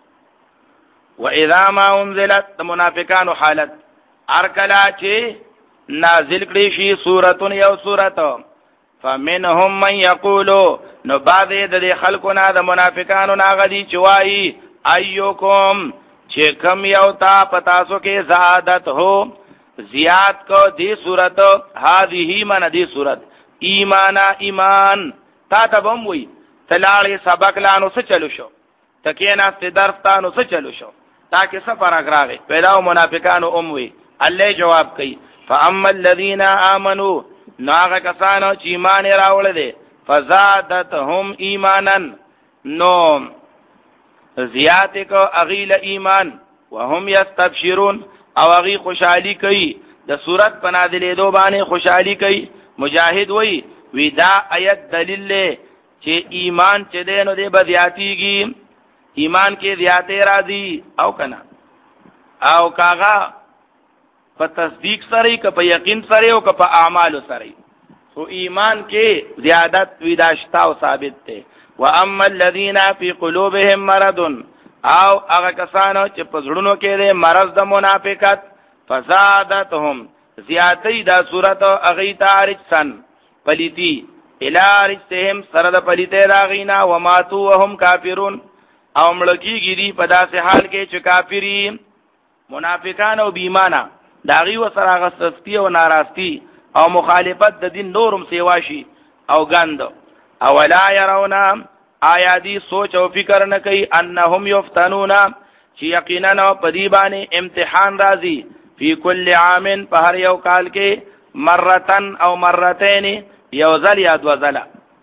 واذا ما انزلت منافقان حالت ارکلا چې نازل کړي شي سورته یو سورته فمنهم من يقول نو بعض د خلقنا د منافقانو ناغدي چوي ايوکم چې کم یو تا پتاسو کې زیادت هو زیاد کو دی صورت هذه من دی صورت ایمانا ایمان تا تبم وی تلاړي سبق لانو څه چلو شو تکینا ست درفتانو څه چلو شو تاکي سفر اگراغه پیدا منافقانو اموي الله جواب کوي فاما الذين امنوا ناغه کسانو چې ایمان راوړل دي فزادتهم ایمانا نو زیات کو اغیل ایمان وهم یستبشرون او اغي خوشحالي کوي د صورت پنادلې دو باندې خوشحالي کوي مجاهد وای ودا آیت دلیل له چې ایمان چې دینو دې بدیاتیږي ایمان کې زیاتې راځي او کنا او کاغه په تصدیق سره که په یقین سره او که په اعمال سره سو ایمان کې زیادت ویداشتا او ثابت ده واما الذين في قلوبهم مرض او هغه کسانو چې په زړونو کې ده مرض د منافقت فزادتهم زیاتې دا صورت اغي تارج سن پلیتی الارجتهم سره د پلیته راغینا وماتو وهم کافرون او ملکی گیری په داسې حال کې چې کافری منافقان او بیمانه داغي و سره غسستی او ناراستی او مخالفت د دین نورم سیواشي او غند او لا يرون آیا دی سوچ او فکر نه کوي انهم یفتنون چې یقینا په دی باندې امتحان راځي فی کل عام په هر یو کال کې مرتن او مرتين یو ځل یا دو ځله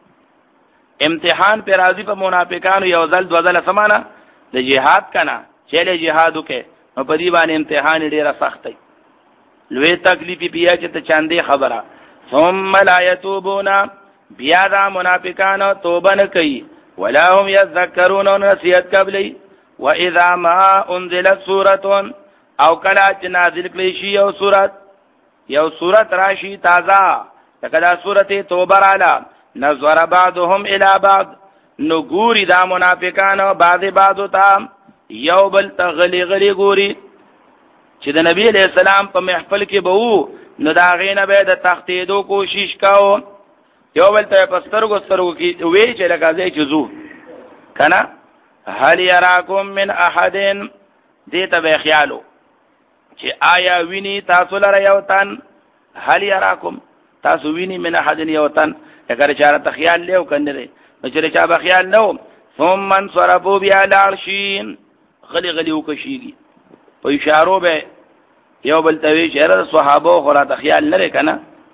امتحان پر راضی په منافقانو یو ځل دو ځله سمانه د جهاد کنا چې له جهادو کې نو په دې باندې امتحان ډیره سخت دی لوی تکلیفي بیا چې ته چاندې خبره ثم لا يتوبون بیا دا منافقانو توبه نه کوي ولا هم يذكرون نسيت قبلي واذا ما انزلت سوره او کلا چې نازل کړي شي یو سورت یو سورت راشي تازه کدا سورته توبه رااله نظر بعضهم الى بعض نګوري دا منافقانو بعض بعضو ته یو بل تغلی غلی ګوري چې د نبی علیہ السلام په محفل کې به وو نو دا غینه به د تختیدو کوشش کاو یو بل ته پسترګو سترګو کې وی چې لکه ځای چزو کنه هل یراکم من احد دې ته به خیالو چې آیا ویني تاسو لره یو تن هل یراکم تاسو ویني من احد یوتن اگر چاره خیال له کنه دي چې چا به خیال نو ثم انصرفوا بیا لارشین غلی غلی وکشيږي په اشارو به یو بل توی چیرې صحابه خو را خیال نه کنه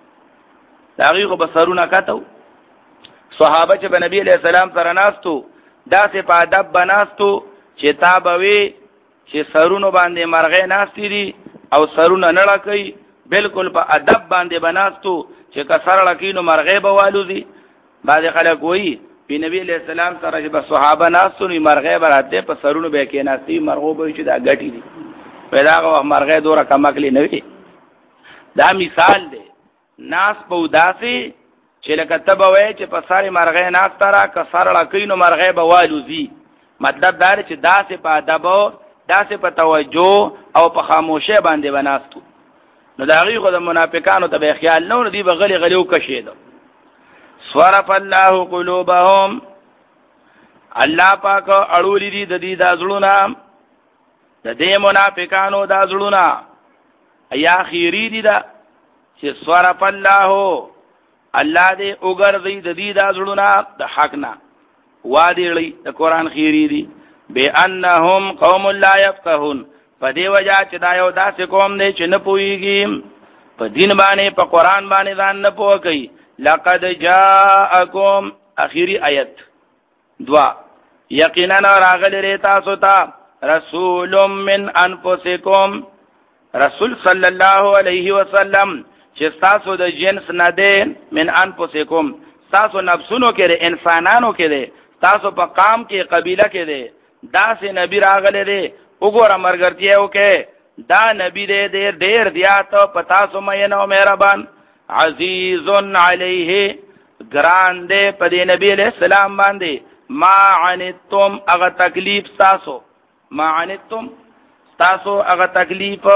داغي خو بسرونه کاتو صحابه چې په نبی علیہ السلام سره ناستو داسې په ادب بناستو چې تابوي چې سرونو باندې مرغې ناشتي دي او سرونه نه لکې بالکل په ادب باندې بناستو چې کسر لکینو مرغې بوالو دي بعض خلک وایي په نبی علیہ السلام سره چې صحابه ناستو نو مرغې براته په سرونو به کې ناشتي مرغو به چې دا غټي دي پیدا غو مرغې دوره کمکلی نه وي دا مثال دی ناس په وداسي چې لکه تبوي چې په ساري مرغې ناس ترا کسر لکینو مرغې بوالو دي مطلب دا چې داسې په ادب داسې په توجه او په خاموشه باندې بناستو نو دا غي خو د منافقانو ته به خیال نه دی بغلی غلیو کشیدو صرف الله قلوبهم الله پاک اړولې دي د دې د زړونو د دې منافقانو د زړونو ایا خیری دي دا چې صرف الله الله دې وګرځي د دې د زړونو د حق نه وادي لري د قران خیری دي بانهم قوم لا يفقهون په دې وجہ چې دا یو داسې قوم دی چې نه پويږي په دین باندې په قران باندې ځان نه پوهږي لقد جاءكم اخیری آیت دوا یقینا راغلی تاسو ته رسول من انفسکم رسول صلی الله علیه وسلم چې تاسو د جنس نه دی من انفسکم تاسو نفسونو کې انسانانو کې دی تاسو په قام کې قبیله کې دی دا سه نبی راغله دی وګوره مرګرتیا وکي دا نبی دی ډیر ډیر دیات پتا سو مې نو مهربان عزیز علیه ګران دی په دې نبی علیہ السلام باندې ما عنتم اغه تکلیف تاسو ما عنتم تاسو اغه تکلیف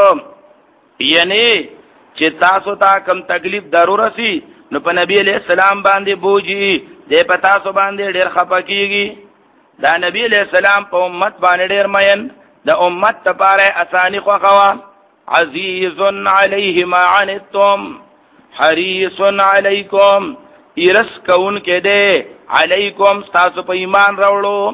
یعنی چې تاسو ته کم تکلیف ضرورت سي نو په نبی علیہ السلام باندې بوجي دې پتا سو باندې ډیر خپکیږي دا نبی علیہ السلام په امت باندې ډیر مین د امت لپاره اسانی خو خوا عزیز علیه ما عنتم حریص علیکم ارس کون کې ده علیکم تاسو په ایمان راوړو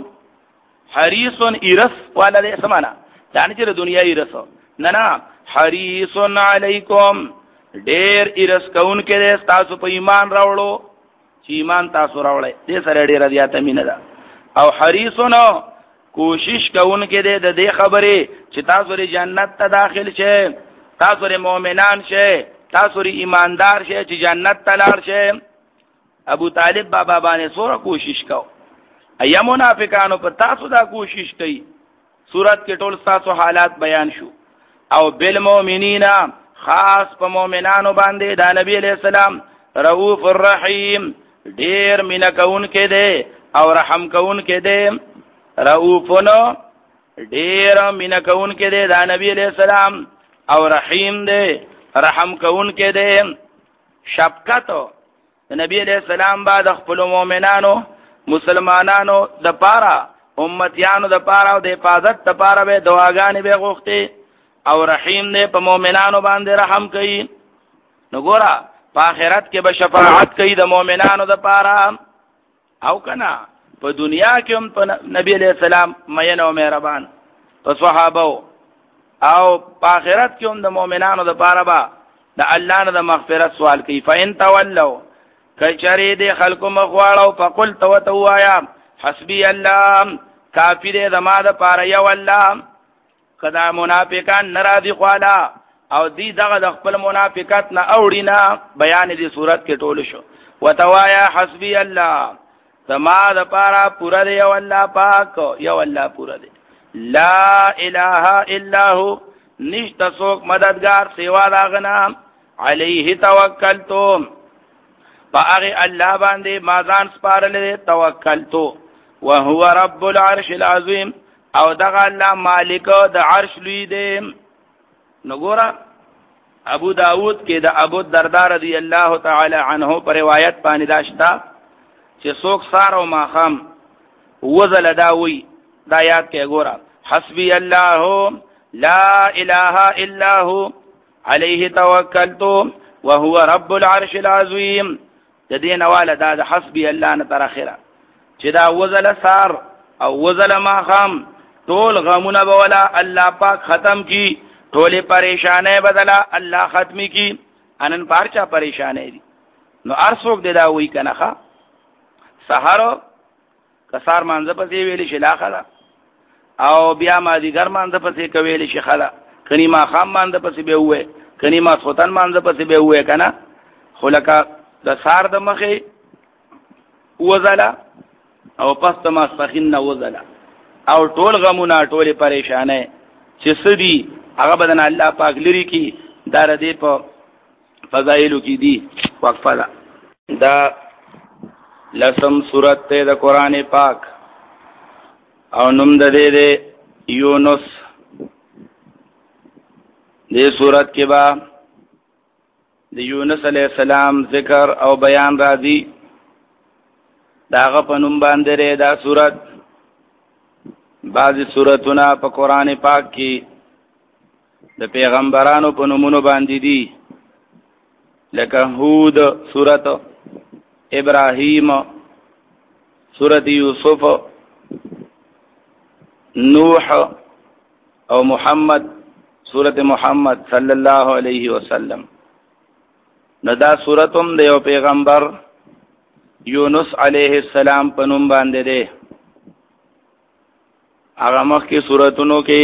حریص ارس والا دې سمانا دا نه چې دنیا ارس نه نه حریص علیکم ډیر ارس کون کې ده تاسو په ایمان راوړو چې ایمان تاسو راوړل دې سره ډیر زیاته مینه ده او حریصونو کوشش کوونکې دې د دې خبرې چې تاسو لري جنت ته داخل شئ تاسو لري مؤمنان شئ تاسو لري ایماندار شئ چې جنت ته لاړ شئ ابو طالب بابا باندې سوره کوشش کو ایا منافقانو په تاسو دا کوشش کوي سورت کې ټول تاسو حالات بیان شو او بالمؤمنین خاص په مؤمنانو باندې دا نبی علیہ السلام رؤوف الرحیم ډیر مینا کون کې دے او رحم کون کې دے رؤوفنو ډیر مینا کون کې دے دا نبی علیہ السلام او رحیم دے رحم کون کې دے شفقت نبی علیہ السلام بعد خپل مؤمنانو مسلمانانو د پاره امتیانو د پاره او د حفاظت د پاره به دعاګانې به غوښتي او رحیم دې په مؤمنانو باندې رحم کوي نو ګورا په آخرت کې به شفاعت کوي د مؤمنانو د پاره او کنا په دنیا کې هم په نبی علیہ السلام مین او مهربان په صحابه او په آخرت کې هم د مؤمنانو د پاره با د الله نه د مغفرت سوال کوي فإن تولوا کچری دې خلکو مخواړو فقل تو تو آیا حسبی الله کافی دې زما د پاره یو الله کدا منافقان ناراضي خوالا او دی دغه د خپل منافقت نه اوړینا بیان دې صورت کې ټول شو وتوایا حسبی الله زما د پاره پورا دی یو الله پاک یو الله پورا دی لا اله الا هو نشتا څوک مددگار سیوا داغنا علیه توکلتم فاغی الله باندې مازان سپارل توکلتو وهو رب العرش العظیم او دغه الله مالک د عرش لوی دی نګورا ابو داود کې د ابو الدرداء رضی الله تعالی عنہ پر روایت باندې داشتا چې څوک سار او ماخم وزل داوی دا یاد کې ګورا حسبی الله لا اله الا هو علیه توکلت وهو رب العرش العظیم د دې نواله دا د حسبی الله نه تر اخره چې دا وزل سار او وزل ماخام ټول غمونه بولا الله پاک ختم کی ټول پریشانه بدلا الله ختمی کی انن پارچا پریشانه دي نو ارسوک دې دا وی کنه ښا سحر کسار مانځه پسې ویلې شلاخه او بیا ما دیګر مانځه پسې کویلې شخلا کني ما خام مانځه پسې به وې کني ما سوتن مانځه پسې به وې کنه خلکا د سار د مخې وزلا او پس د ماسپخین نه وزلا او ټول غمونه ټول پریشانه چې سدي هغه بدن الله پاک لري کی دار دې په فضایلو کې دي وقفه دا, دا لسم سورت ته د قران پاک او نوم د دې د یونس دې سورت کې با د یونس علی السلام ذکر او بیان راځي داغه په نوم باندې لري دا سورت بعضی سورتونه په قران پاک کې د پیغمبرانو په نومونو باندې دي لکه هود سورت ابراهیم سورت یوسف نوح او محمد سورت محمد صلی الله علیه وسلم نو دا سورتم د یو پیغمبر یونس علیه السلام په نوم باندې ده هغه مخکې سورتونو کې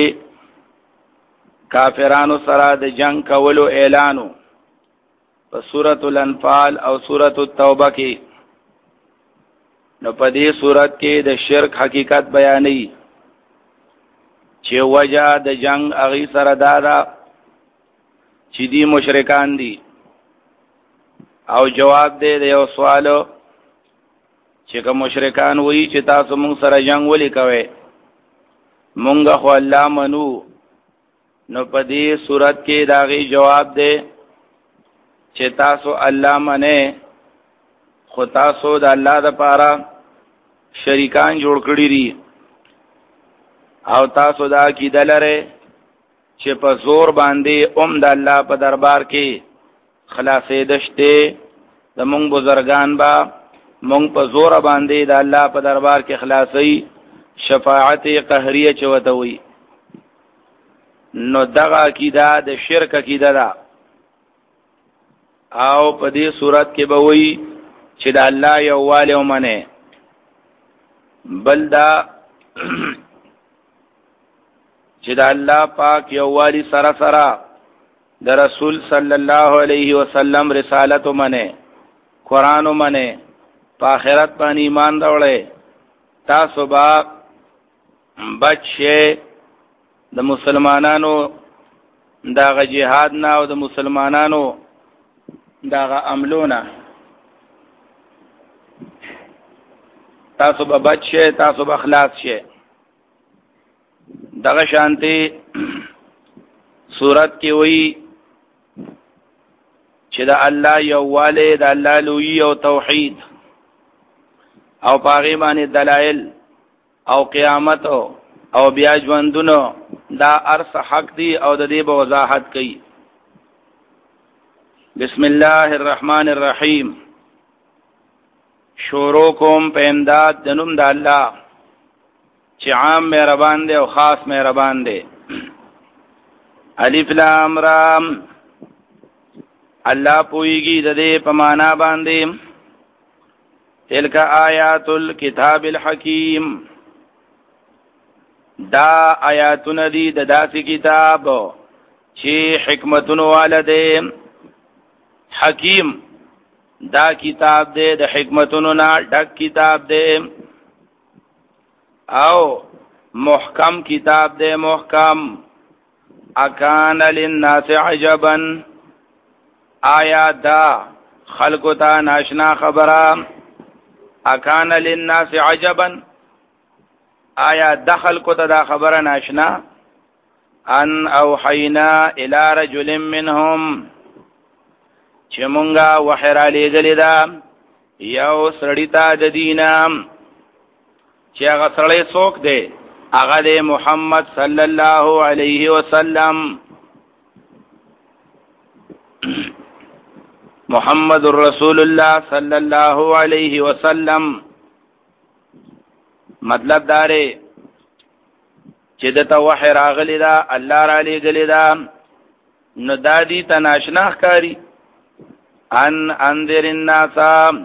کافرانو سره د جنگ کولو اعلانو په سورۃ الانفال او سورۃ التوبه کې نو په دې سورۃ کې د شرک حقیقت بیانې چې وجہ د جنگ اغي سره دادا چې دي مشرکان دي او جواب دې د یو سوالو چې کوم مشرکان وایي چې تاسو موږ سره جنگ ولې کوئ مونږ خو الله منو نو په دې صورت کې داغي جواب دې چې تاسو الله منه خو تاسو د الله د پاره شریکان جوړ کړی دي او تاسو دا کیدل لري چې په زور باندې اوم د الله په دربار کې خلاصې دشته د مونږ بزرگان با مونږ په زور باندې د الله په دربار کې خلاصي شفاعت قهریه چوته وي نو دغه عقیده د شرک عقیده ده او په دې صورت کې به وي چې د الله یووالی ومنه بل دا چې د الله پاک یووالی سره سره د رسول صلی الله علیه وسلم رسالت ومنه قران ومنه په آخرت باندې ایمان راوړې تاسو با بچه د مسلمانانو داغه جهاد نه او د مسلمانانو داغه عملونه تاسو به بچه تاسو به خلاص شه دغه شانتي صورت کې وایي چې د الله یووالی د الله لویي او توحید او پاغي باندې دلایل او قیامت او بیا ژوندونو دا ارس حق دی او د دې په وضاحت کوي بسم الله الرحمن الرحیم شروع کوم په امداد د نوم د الله چې عام مهربان دی او خاص مهربان دی الف لام را الله پویږي د دې په معنا باندې تلک آیات الكتاب الحکیم دا آیاتونه دي د داسې کتاب چې حکمتونو والده حکیم دا کتاب دی د حکمتونو نه ډک کتاب دی او محکم کتاب دی محکم اکان للناس عجبا آیا دا خلقو تا ناشنا خبره اکان للناس عجبا آیا دخل کو ته دا خبره ناشنا ان اوحینا الی رجل منهم چې مونږه وحی را لېږلې ده یو سړی ته د دینه چې هغه سړی څوک دی هغه دی محمد صلی الله علیه وسلم محمد رسول الله صلی الله علیه وسلم. مطلب داره چې د ته وحی راغلی دا الله را لېږلی دا نو دا دي ته ناشنا ښکاري. ان انذر الناس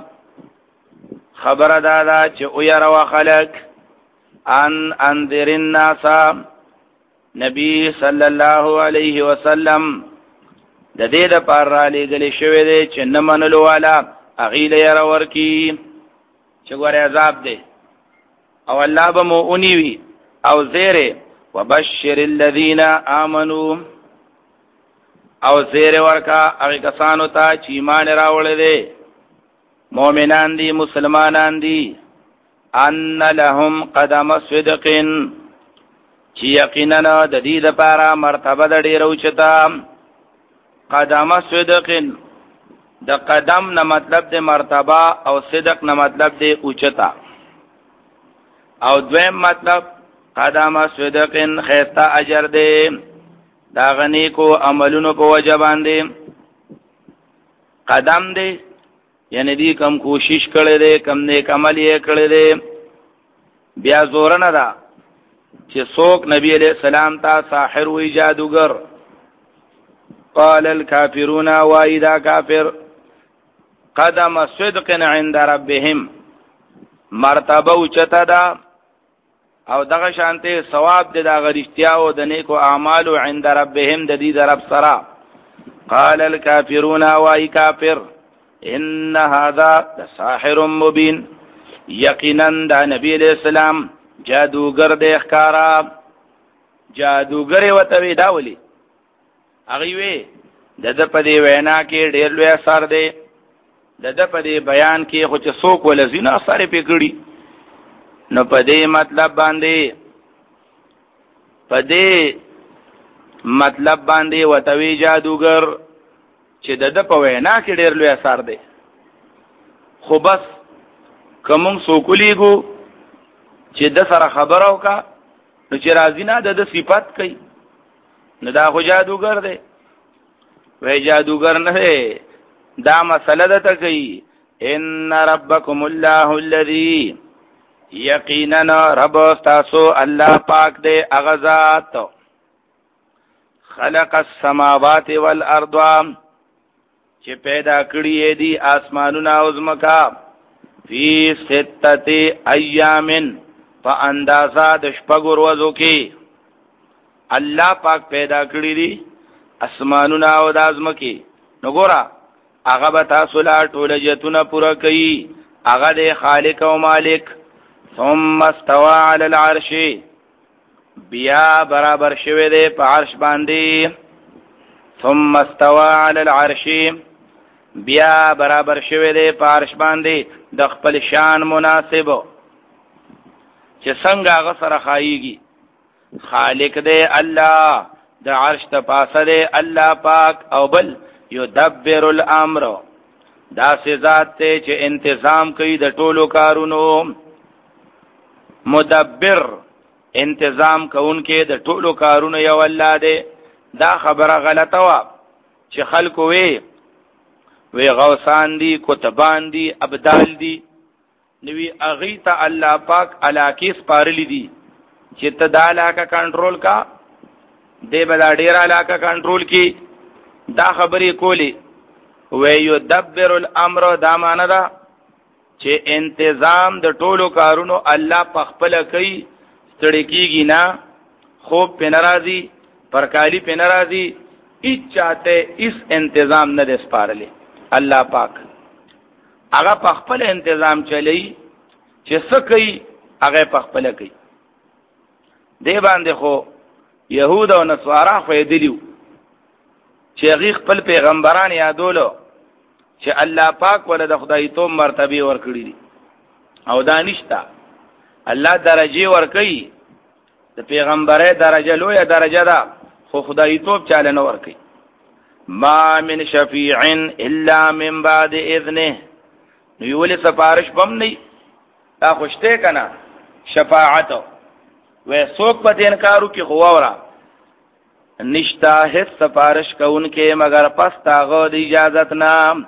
خبره دا ده چې ویروه خلک. ان انذر الناس نبی صلی الله علیه وسلم د دې د پار را لېږلی شوی دی چې نه منلو والا هغې له یره ورکي چې ګوره عذاب دی او الله به مو ونیوي او زیره وبشر الذین آمنوا او زیره ورکا هغې کسانو ته چې ایمان راوړی دی مؤمنان دي مسلمانان دي ان لهم قدم صدق چې یقینا د دې لپاره مرتبه د ډېره اوچته. قدم صدق د قدم نه مطلب د مرتبه او صدق نه مطلب د اوچته او دویم مطلب قدم صدق خیسته اجر دی دا غنی کو عملونو په وجه باندې قدم دی یعنی دی کم کوشش کړي دی کم نیک عمل یې کړي دی. بیا زور نه ده چې څوک نبی علیہ السلام ته ساحر وی جادوگر. قال الكافرون واذا کافر قدم صدق عند ربهم مرتبه اوچته ده او دغه شانته ثواب د دغه رښتیا او د نیکو اعمالو عند ربهم د دې رب سره. قال الكافرون واي کافر ان هذا ساحر مبين یقینا دا نبی علیہ السلام جادوگر د ښکارا. جادوگر وته وی دا ولي هغه وی د د په دی وینا کې ډېر لوی اثر دی د د په دی بیان کې خو چې څوک ولزینه اثر پکړي نو په دې مطلب باندې په دې مطلب باندې وتوی جادوگر چې د د په وینا کې ډېر لوی اثر دی. خو بس کوم څوکلیګو چې د سره خبرو کا نو چې راځي نه د صفات کوي نو دا خو جادوگر دی. وی جادوگر نه دی دا مسله ده ته کوي ان ربکم الله الذی یقینا رب تاسو الله پاک دے اغذات خلق السماوات والارض چې پیدا کړی دی اسمانونه او زمکا فی ستت ایام په اندازا د شپږو ورځو کې الله پاک پیدا کړی دی اسمانونه او د زمکې. نو ګورا هغه به تاسو لا ټول جتونه پوره کوي. هغه د خالق او مالک. ثم استوى على العرش بیا برابر شوه دے په عرش باندې. ثم استوى على العرش بیا برابر شوه دے په عرش باندې د خپل شان مناسب چې څنګه هغه سره خایيږي. خالق دے الله د عرش ته پاسه دے الله پاک او بل یدبر الامر دا سي ذات ته چې انتظام کوي د ټولو کارونو. مدبر انتظام کوونکې د ټولو کارونو یو الله دی. دا خبره غلطه وا چې خلکو وی وی غوثان دي کتبان دي ابدال دي نوی اغیتا الله پاک علاقه سپارلی دي چې ته دا علاقه کنټرول کا دی بلا ډیر علاقه کنټرول کی. دا خبرې کولی وی یدبر الامر دا معنی ده چې انتظام د ټولو کارونو الله په خپل کوي. ستړي کیږي نه خوب په ناراضي پرکالی په ناراضي هیڅ چاته اس انتظام نه د سپارلې. الله پاک هغه په خپل انتظام چلی چې څه کوي هغه په خپل کوي. دی باندې خو يهود او نصارا خو دیلو چې هغه خپل پیغمبران یادولو چې الله پاک ول د خدای تو مرتبه ور کړی دي او دانشتا الله درجه ور کوي. د پیغمبره درجه لوی درجه ده خو خدای تو چاله نه ور کوي. ما من شفیع الا من بعد اذنه نو ویل سفارش بم نه دا خوشته کنا شفاعت و سوک په انکارو کې خواورا نشتا هیڅ سفارش کوونکې مگر پس تاغه د اجازت نام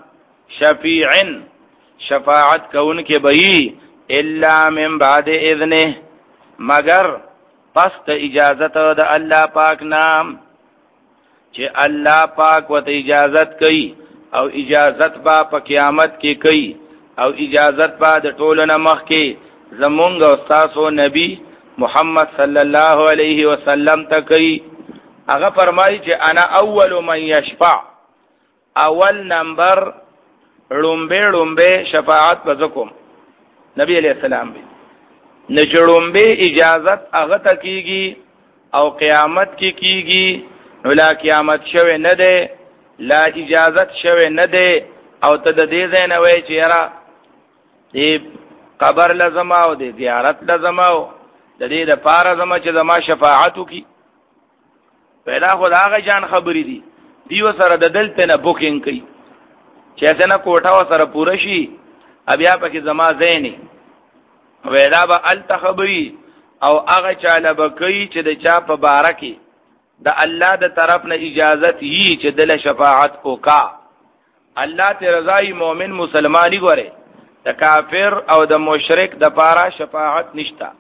شفیعن شفاعت کون کے بئی الا من بعد اذنه مگر پس د اجازت د الله پاک نام چې الله پاک وت اجازت کوي او اجازت با په قیامت کې کوي او اجازت با د ټولو نه مخ کې زمونږ او تاسو نبی محمد صلی الله علیه وسلم ته کوي. هغه فرمایي چې انا اول من یشفع اول نمبر لومبه لومبه شفاعت وزکم نبی علیہ السلام بی نچړومبه اجازت هغه ته کیږي او قیامت کې کی کیږي نو لا قیامت شوه نه ده لا اجازت شوه نه ده او ته د دې ځای نه وای چې یاره دې قبر لازم او دې زیارت لازم او د دې د پاره زما چې زما شفاعت وکي پیدا خدای جان خبرې دي دیو سره د دلته نه بوکینګ کوي چې څنګه کوټه سره پوره شي بیا پکې زما زینې وېدا به ال تخبري او هغه چاله بکې چې د چا په بارکه د الله د طرف نه اجازت هي چې د شفاعت وکا الله ته رضای مؤمن مسلمانی ګوره د کافر او د مشرک د پاره شفاعت نشتا.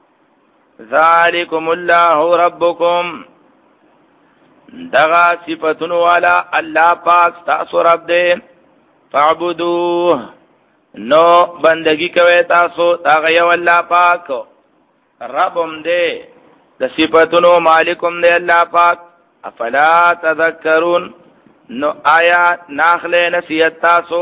ذالکم الله ربکم دغه صفاتونو والا الله پاک تاسو رب دې فعبدوه نو بندگی کوي تاسو هغه یو الله پاک ربم دې د صفاتونو مالکم دې الله پاک افلا تذکرون نو آیا ناخله نصیحت تاسو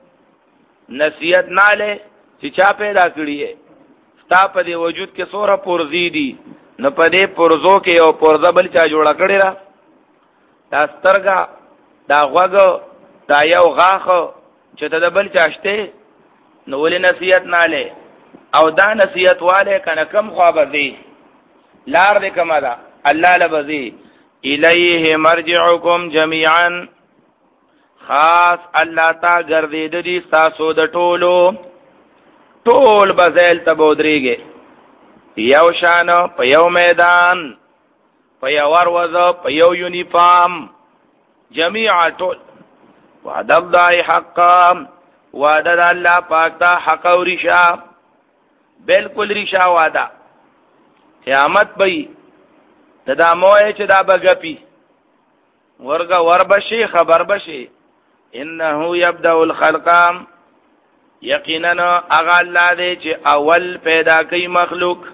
نصیحت ناله چې چا پیدا کړی ہے ستا په دې وجود کې سوره پرزی دي نو په دې پرزو کې یو پرزه بل چا جوړه کړی را دا سترګه دا غوږ دا یو غاخ چې ته د بل چاشته نو ولې نصیحت ناله او دا نصیحت والے کنه کم خوابزی لار دې کما دا الله لبزی الیه مرجعکم جميعا خاص الله تا ګرځید دي تاسو د ټولو ټول بزیل ته بودريږي یو شان په یو میدان په یو وروزه په یو یونیفارم جميعا ټول وعد الله حقا وعد الله پاک تا حق او رشا بالکل رشا وعده قیامت بئی دا موه چې دا بغپی ورګه ور بشي خبر بشي انه يبدا الخلق یقینا اغه الله دې چې اول پیدا کوي مخلوق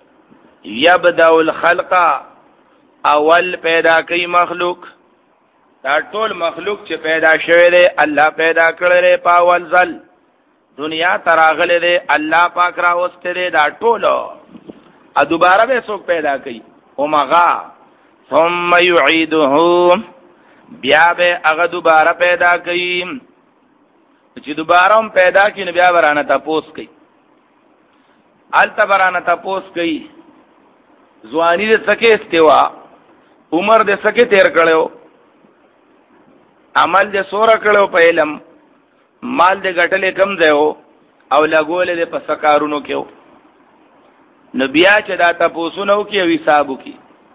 يبدا الخلق اول پیدا کوي مخلوق دا ټول مخلوق چې پیدا شوی دی الله پیدا کړی دی په اول ځل دنیا تراغله دی الله پاک را وسته دی دا ټول ا دوباره به څوک پیدا کوي او مغا ثم يعيده بیا به هغه دوباره پیدا کوي چې دوباره هم پیدا کینې بیا ورانه تاسو کوي الته ورانه تاسو کوي ځواني دې سکه استوا عمر دې سکه تیر کړو عمل دې سوره کړو په علم مال دې غټلې کم ځایو او لګولې دې په سکارونو کېو نبیا چې دا تاسو نو کې وی حساب کی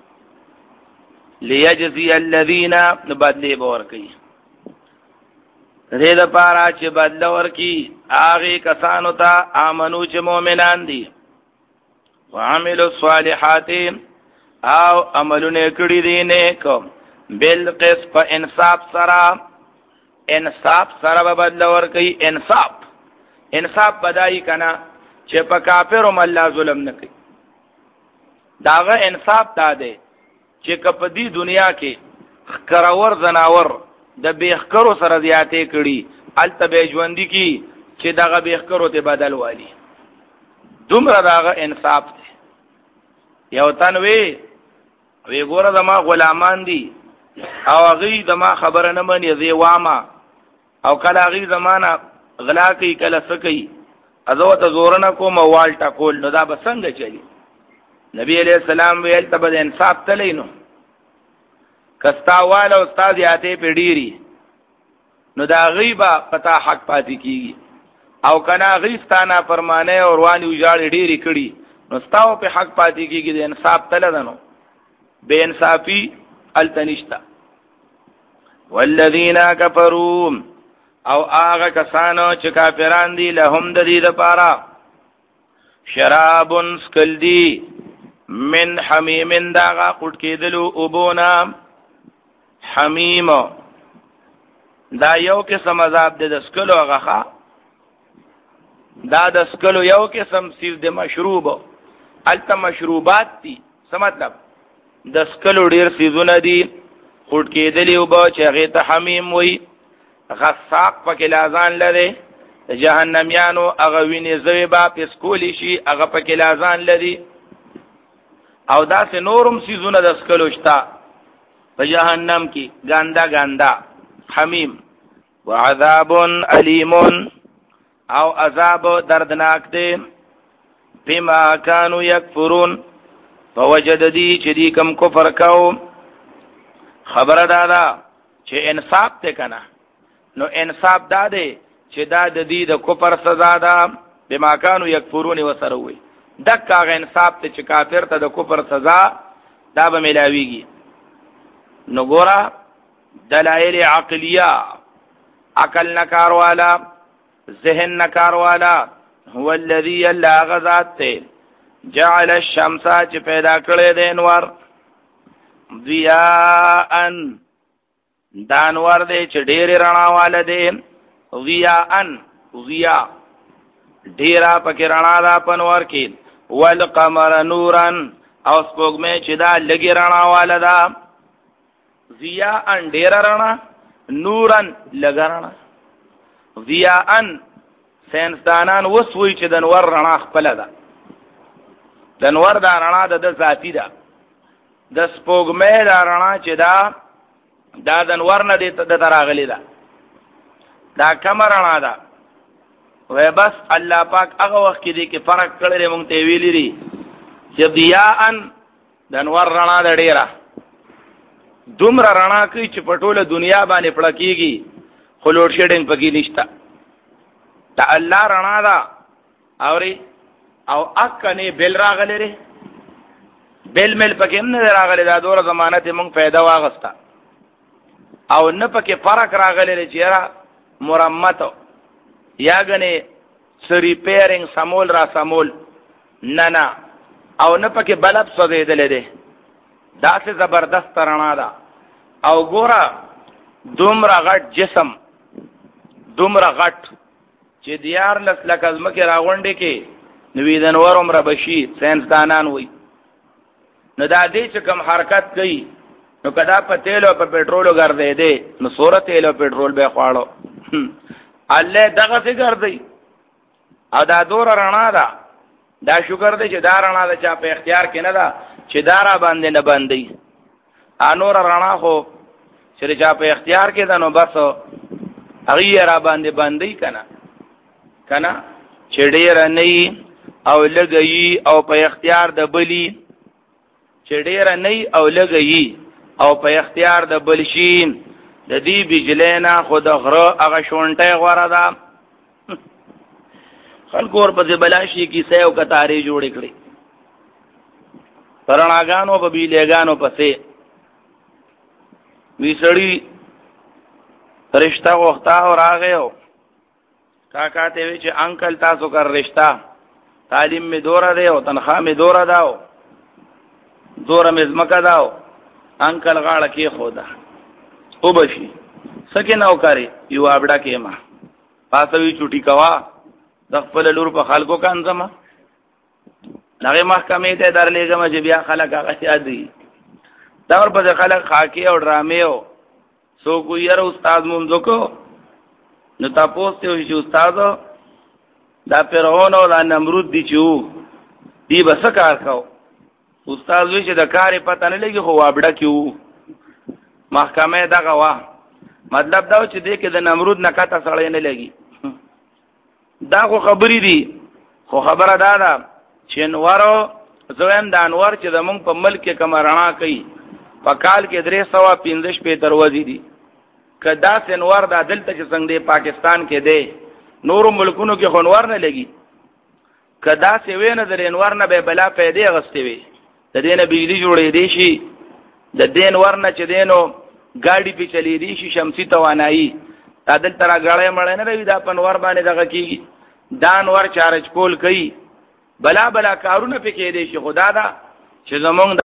ليجزي الذين بدلی باور کوي دې د پاره چې بدل ورکی هغه کسانو ته امنو چې مؤمنان دي وعملوا الصالحات او عملونه کړی دي نیک بالقسط انصاف سره انصاف سره بدل ورکی انصاف انصاف بدای کنا چې په کافر هم الله ظلم نه کوي داغه انصاف تا دی چې کپدی دنیا کې خکرور زناور د بیخکرو سره زیاتې کړي التبه ژوندۍ کی چې داغه بیخکرو ته بدل والی دومره داغه انصاف دی یو تنوي وی ګوره زما غلامان دي او هغه زما خبره نه مني زی واما او کله هغه زمانہ غلا کوي کله سکی ازو ته زورنه کوم وال ټکول نو دا به څنګه چلی نبی علیہ السلام ویل ته به انصاف تلینو کستا وال او استاد یاته پیډيري نو دا غیبا پتا حق پاتې کیږي او کنا غیستانه فرمانه او رواني وجاړي ډيري کړي نو ستاو په حق پاتې کیږي د انصاف تل دنو بے انصافی التنشتا والذین کفروا او هغه کسانو چې کافران دي لهم د دې لپاره شرابن سکلدی من حمیم داغا قد کېدلو ابونا حمیم دا یو قسم عذاب د سکلو هغه دا د سکلو یو قسم سیف د مشروب الته مشروبات دي څه مطلب د سکلو ډیر سیزونه دي قد کېدلی او به چې هغه ته حمیم وي غساق پکې لازان لري جهنميانو هغه ویني زوی با پسکولی شي هغه پکې لازان لري او دا سه نورم سيزونه د سکلو شتا په جهنم کې ګاندا ګاندا حمیم وعذاب الیم او عذاب دردناک دی بما كانوا يكفرون فوجد دی چې دی کم کفر کاو خبره دادا چې انصاف ته کنه نو انصاف داده چې دا د دې د کفر سزا ده بما كانوا يكفرون وسروي دک هغه انصاف ته چې کافر ته د کفر سزا دا به ملاويږي نو ګورا دلائل عقلیه عقل نکار والا ذهن نکار والا هو الذي لا غزات جعل الشمس چې پیدا کړی د انوار ضیاء دانور دې چې ډېر رڼا والا دی ضیاء ضیاء ډیرا پکې رڼا دا پنور کې والقمر نورا او سپوږمۍ چې دا لګي رڼا والا دا ضیاء ډیر رڼا نورا لګ رڼا ضیاء ساينسدانان وسوي چې د نور رڼا خپل ده د نور دا رڼا د ذاتی ده د سپوږمۍ دا رڼا چې دا دا د نور نه د تراغلی ده دا کمرنا ده وای بس الله پاک هغه وخت کې دي کې فرق کړی مونږ ته ویلي دي چې ضیاء د انوار رڼا د ډیره دومره رڼا کوي چې په ټوله دنیا باندې پړکیږي خو لوډ شیډینګ پکې نشته دا الله رڼا ده اوري او اکنه بل راغلی ری بل مل پکې نه راغلی دا دوره زمانه ته مونږ پیدا واغستا او نه پکې فرق راغلی چې را مرمت یا غنه سری پیرنګ سمول را سمول نه نه او نه پکې بلب سوځیدل دي دا څه زبردست رڼا ده او ګوره دومره غټ جسم دومره غټ چې دیار لس لک ازمکه راغونډې کې نوې د نور عمر بشي ساينسدانان وي نو دا دې چې کوم حرکت کوي نو کدا په تیل او په پټرولو ګرځې دي نو سوره تیل او پټرول به خواړو الله دغه څه ګرځي او دا دور رڼا ده دا شکر دې چې دا رڼا ده چې په اختیار کې نه ده چې دارا باندې نه باندې انور رڼا خو چې چا په اختیار کې ده نو بس هغه را باندې باندې کنه کنه چې ډیر نه او لګي او په اختیار د بلی چې ډیر نه او لګي او په اختیار د بلشین د دې بجلینا خود غره هغه شونټه غوړه ده خلکو ور په بلاشي کې سیو کتاري جوړ کړي پرණاګانو په بیلګانو پسې وی سړی رشتہ وخته او راغیو کاکا ته وی چې انکل تاسو کر رشتہ تعلیم می دوره دی او تنخواه می دوره داو دوره می زمکه داو انکل غاړه کې خدا او بشي سکه نو کاری یو ابډا کې ما پاتوي چټي کوا د خپل لور په خلکو کانځما دغه محکمې ته درلېګم چې بیا خلک هغه یادي دا ور په خلک خاکي او ډرامې او سو ګویر استاد مونږ کو نو تاسو ته وی چې استاد دا فرعون او دا نمرود دي چې دی بس کار کاو استاد وی چې د کارې پته نه لګي خو وابډه کیو محکمه دا غوا مطلب دا چې دې کې د نمرود نه کاته سړی نه لګي دا خو خبرې دي خو خبره دا ده چې انوارو زویم د انوار چې د مونږ په ملک کې کمرنا کوي په کال کې درې سوه پنځه شپې دروازې دي کدا سنوار د دلته چې څنګه دی پاکستان کې دی نورو ملکونو کې خنوار نه لګي کدا سی وینه د انوار نه به بلا پیدا غستې وي د دې نه بجلی جوړې دي شي د دین ورنه چې دینو ګاډي په چلی دي شي شمسي توانایي دا دل تر غړې مړې نه وي دا پنور باندې دغه کیږي دان ور چارج کول کوي بلا بلا کارونه پکې دي شي خدا دا چې زمونږ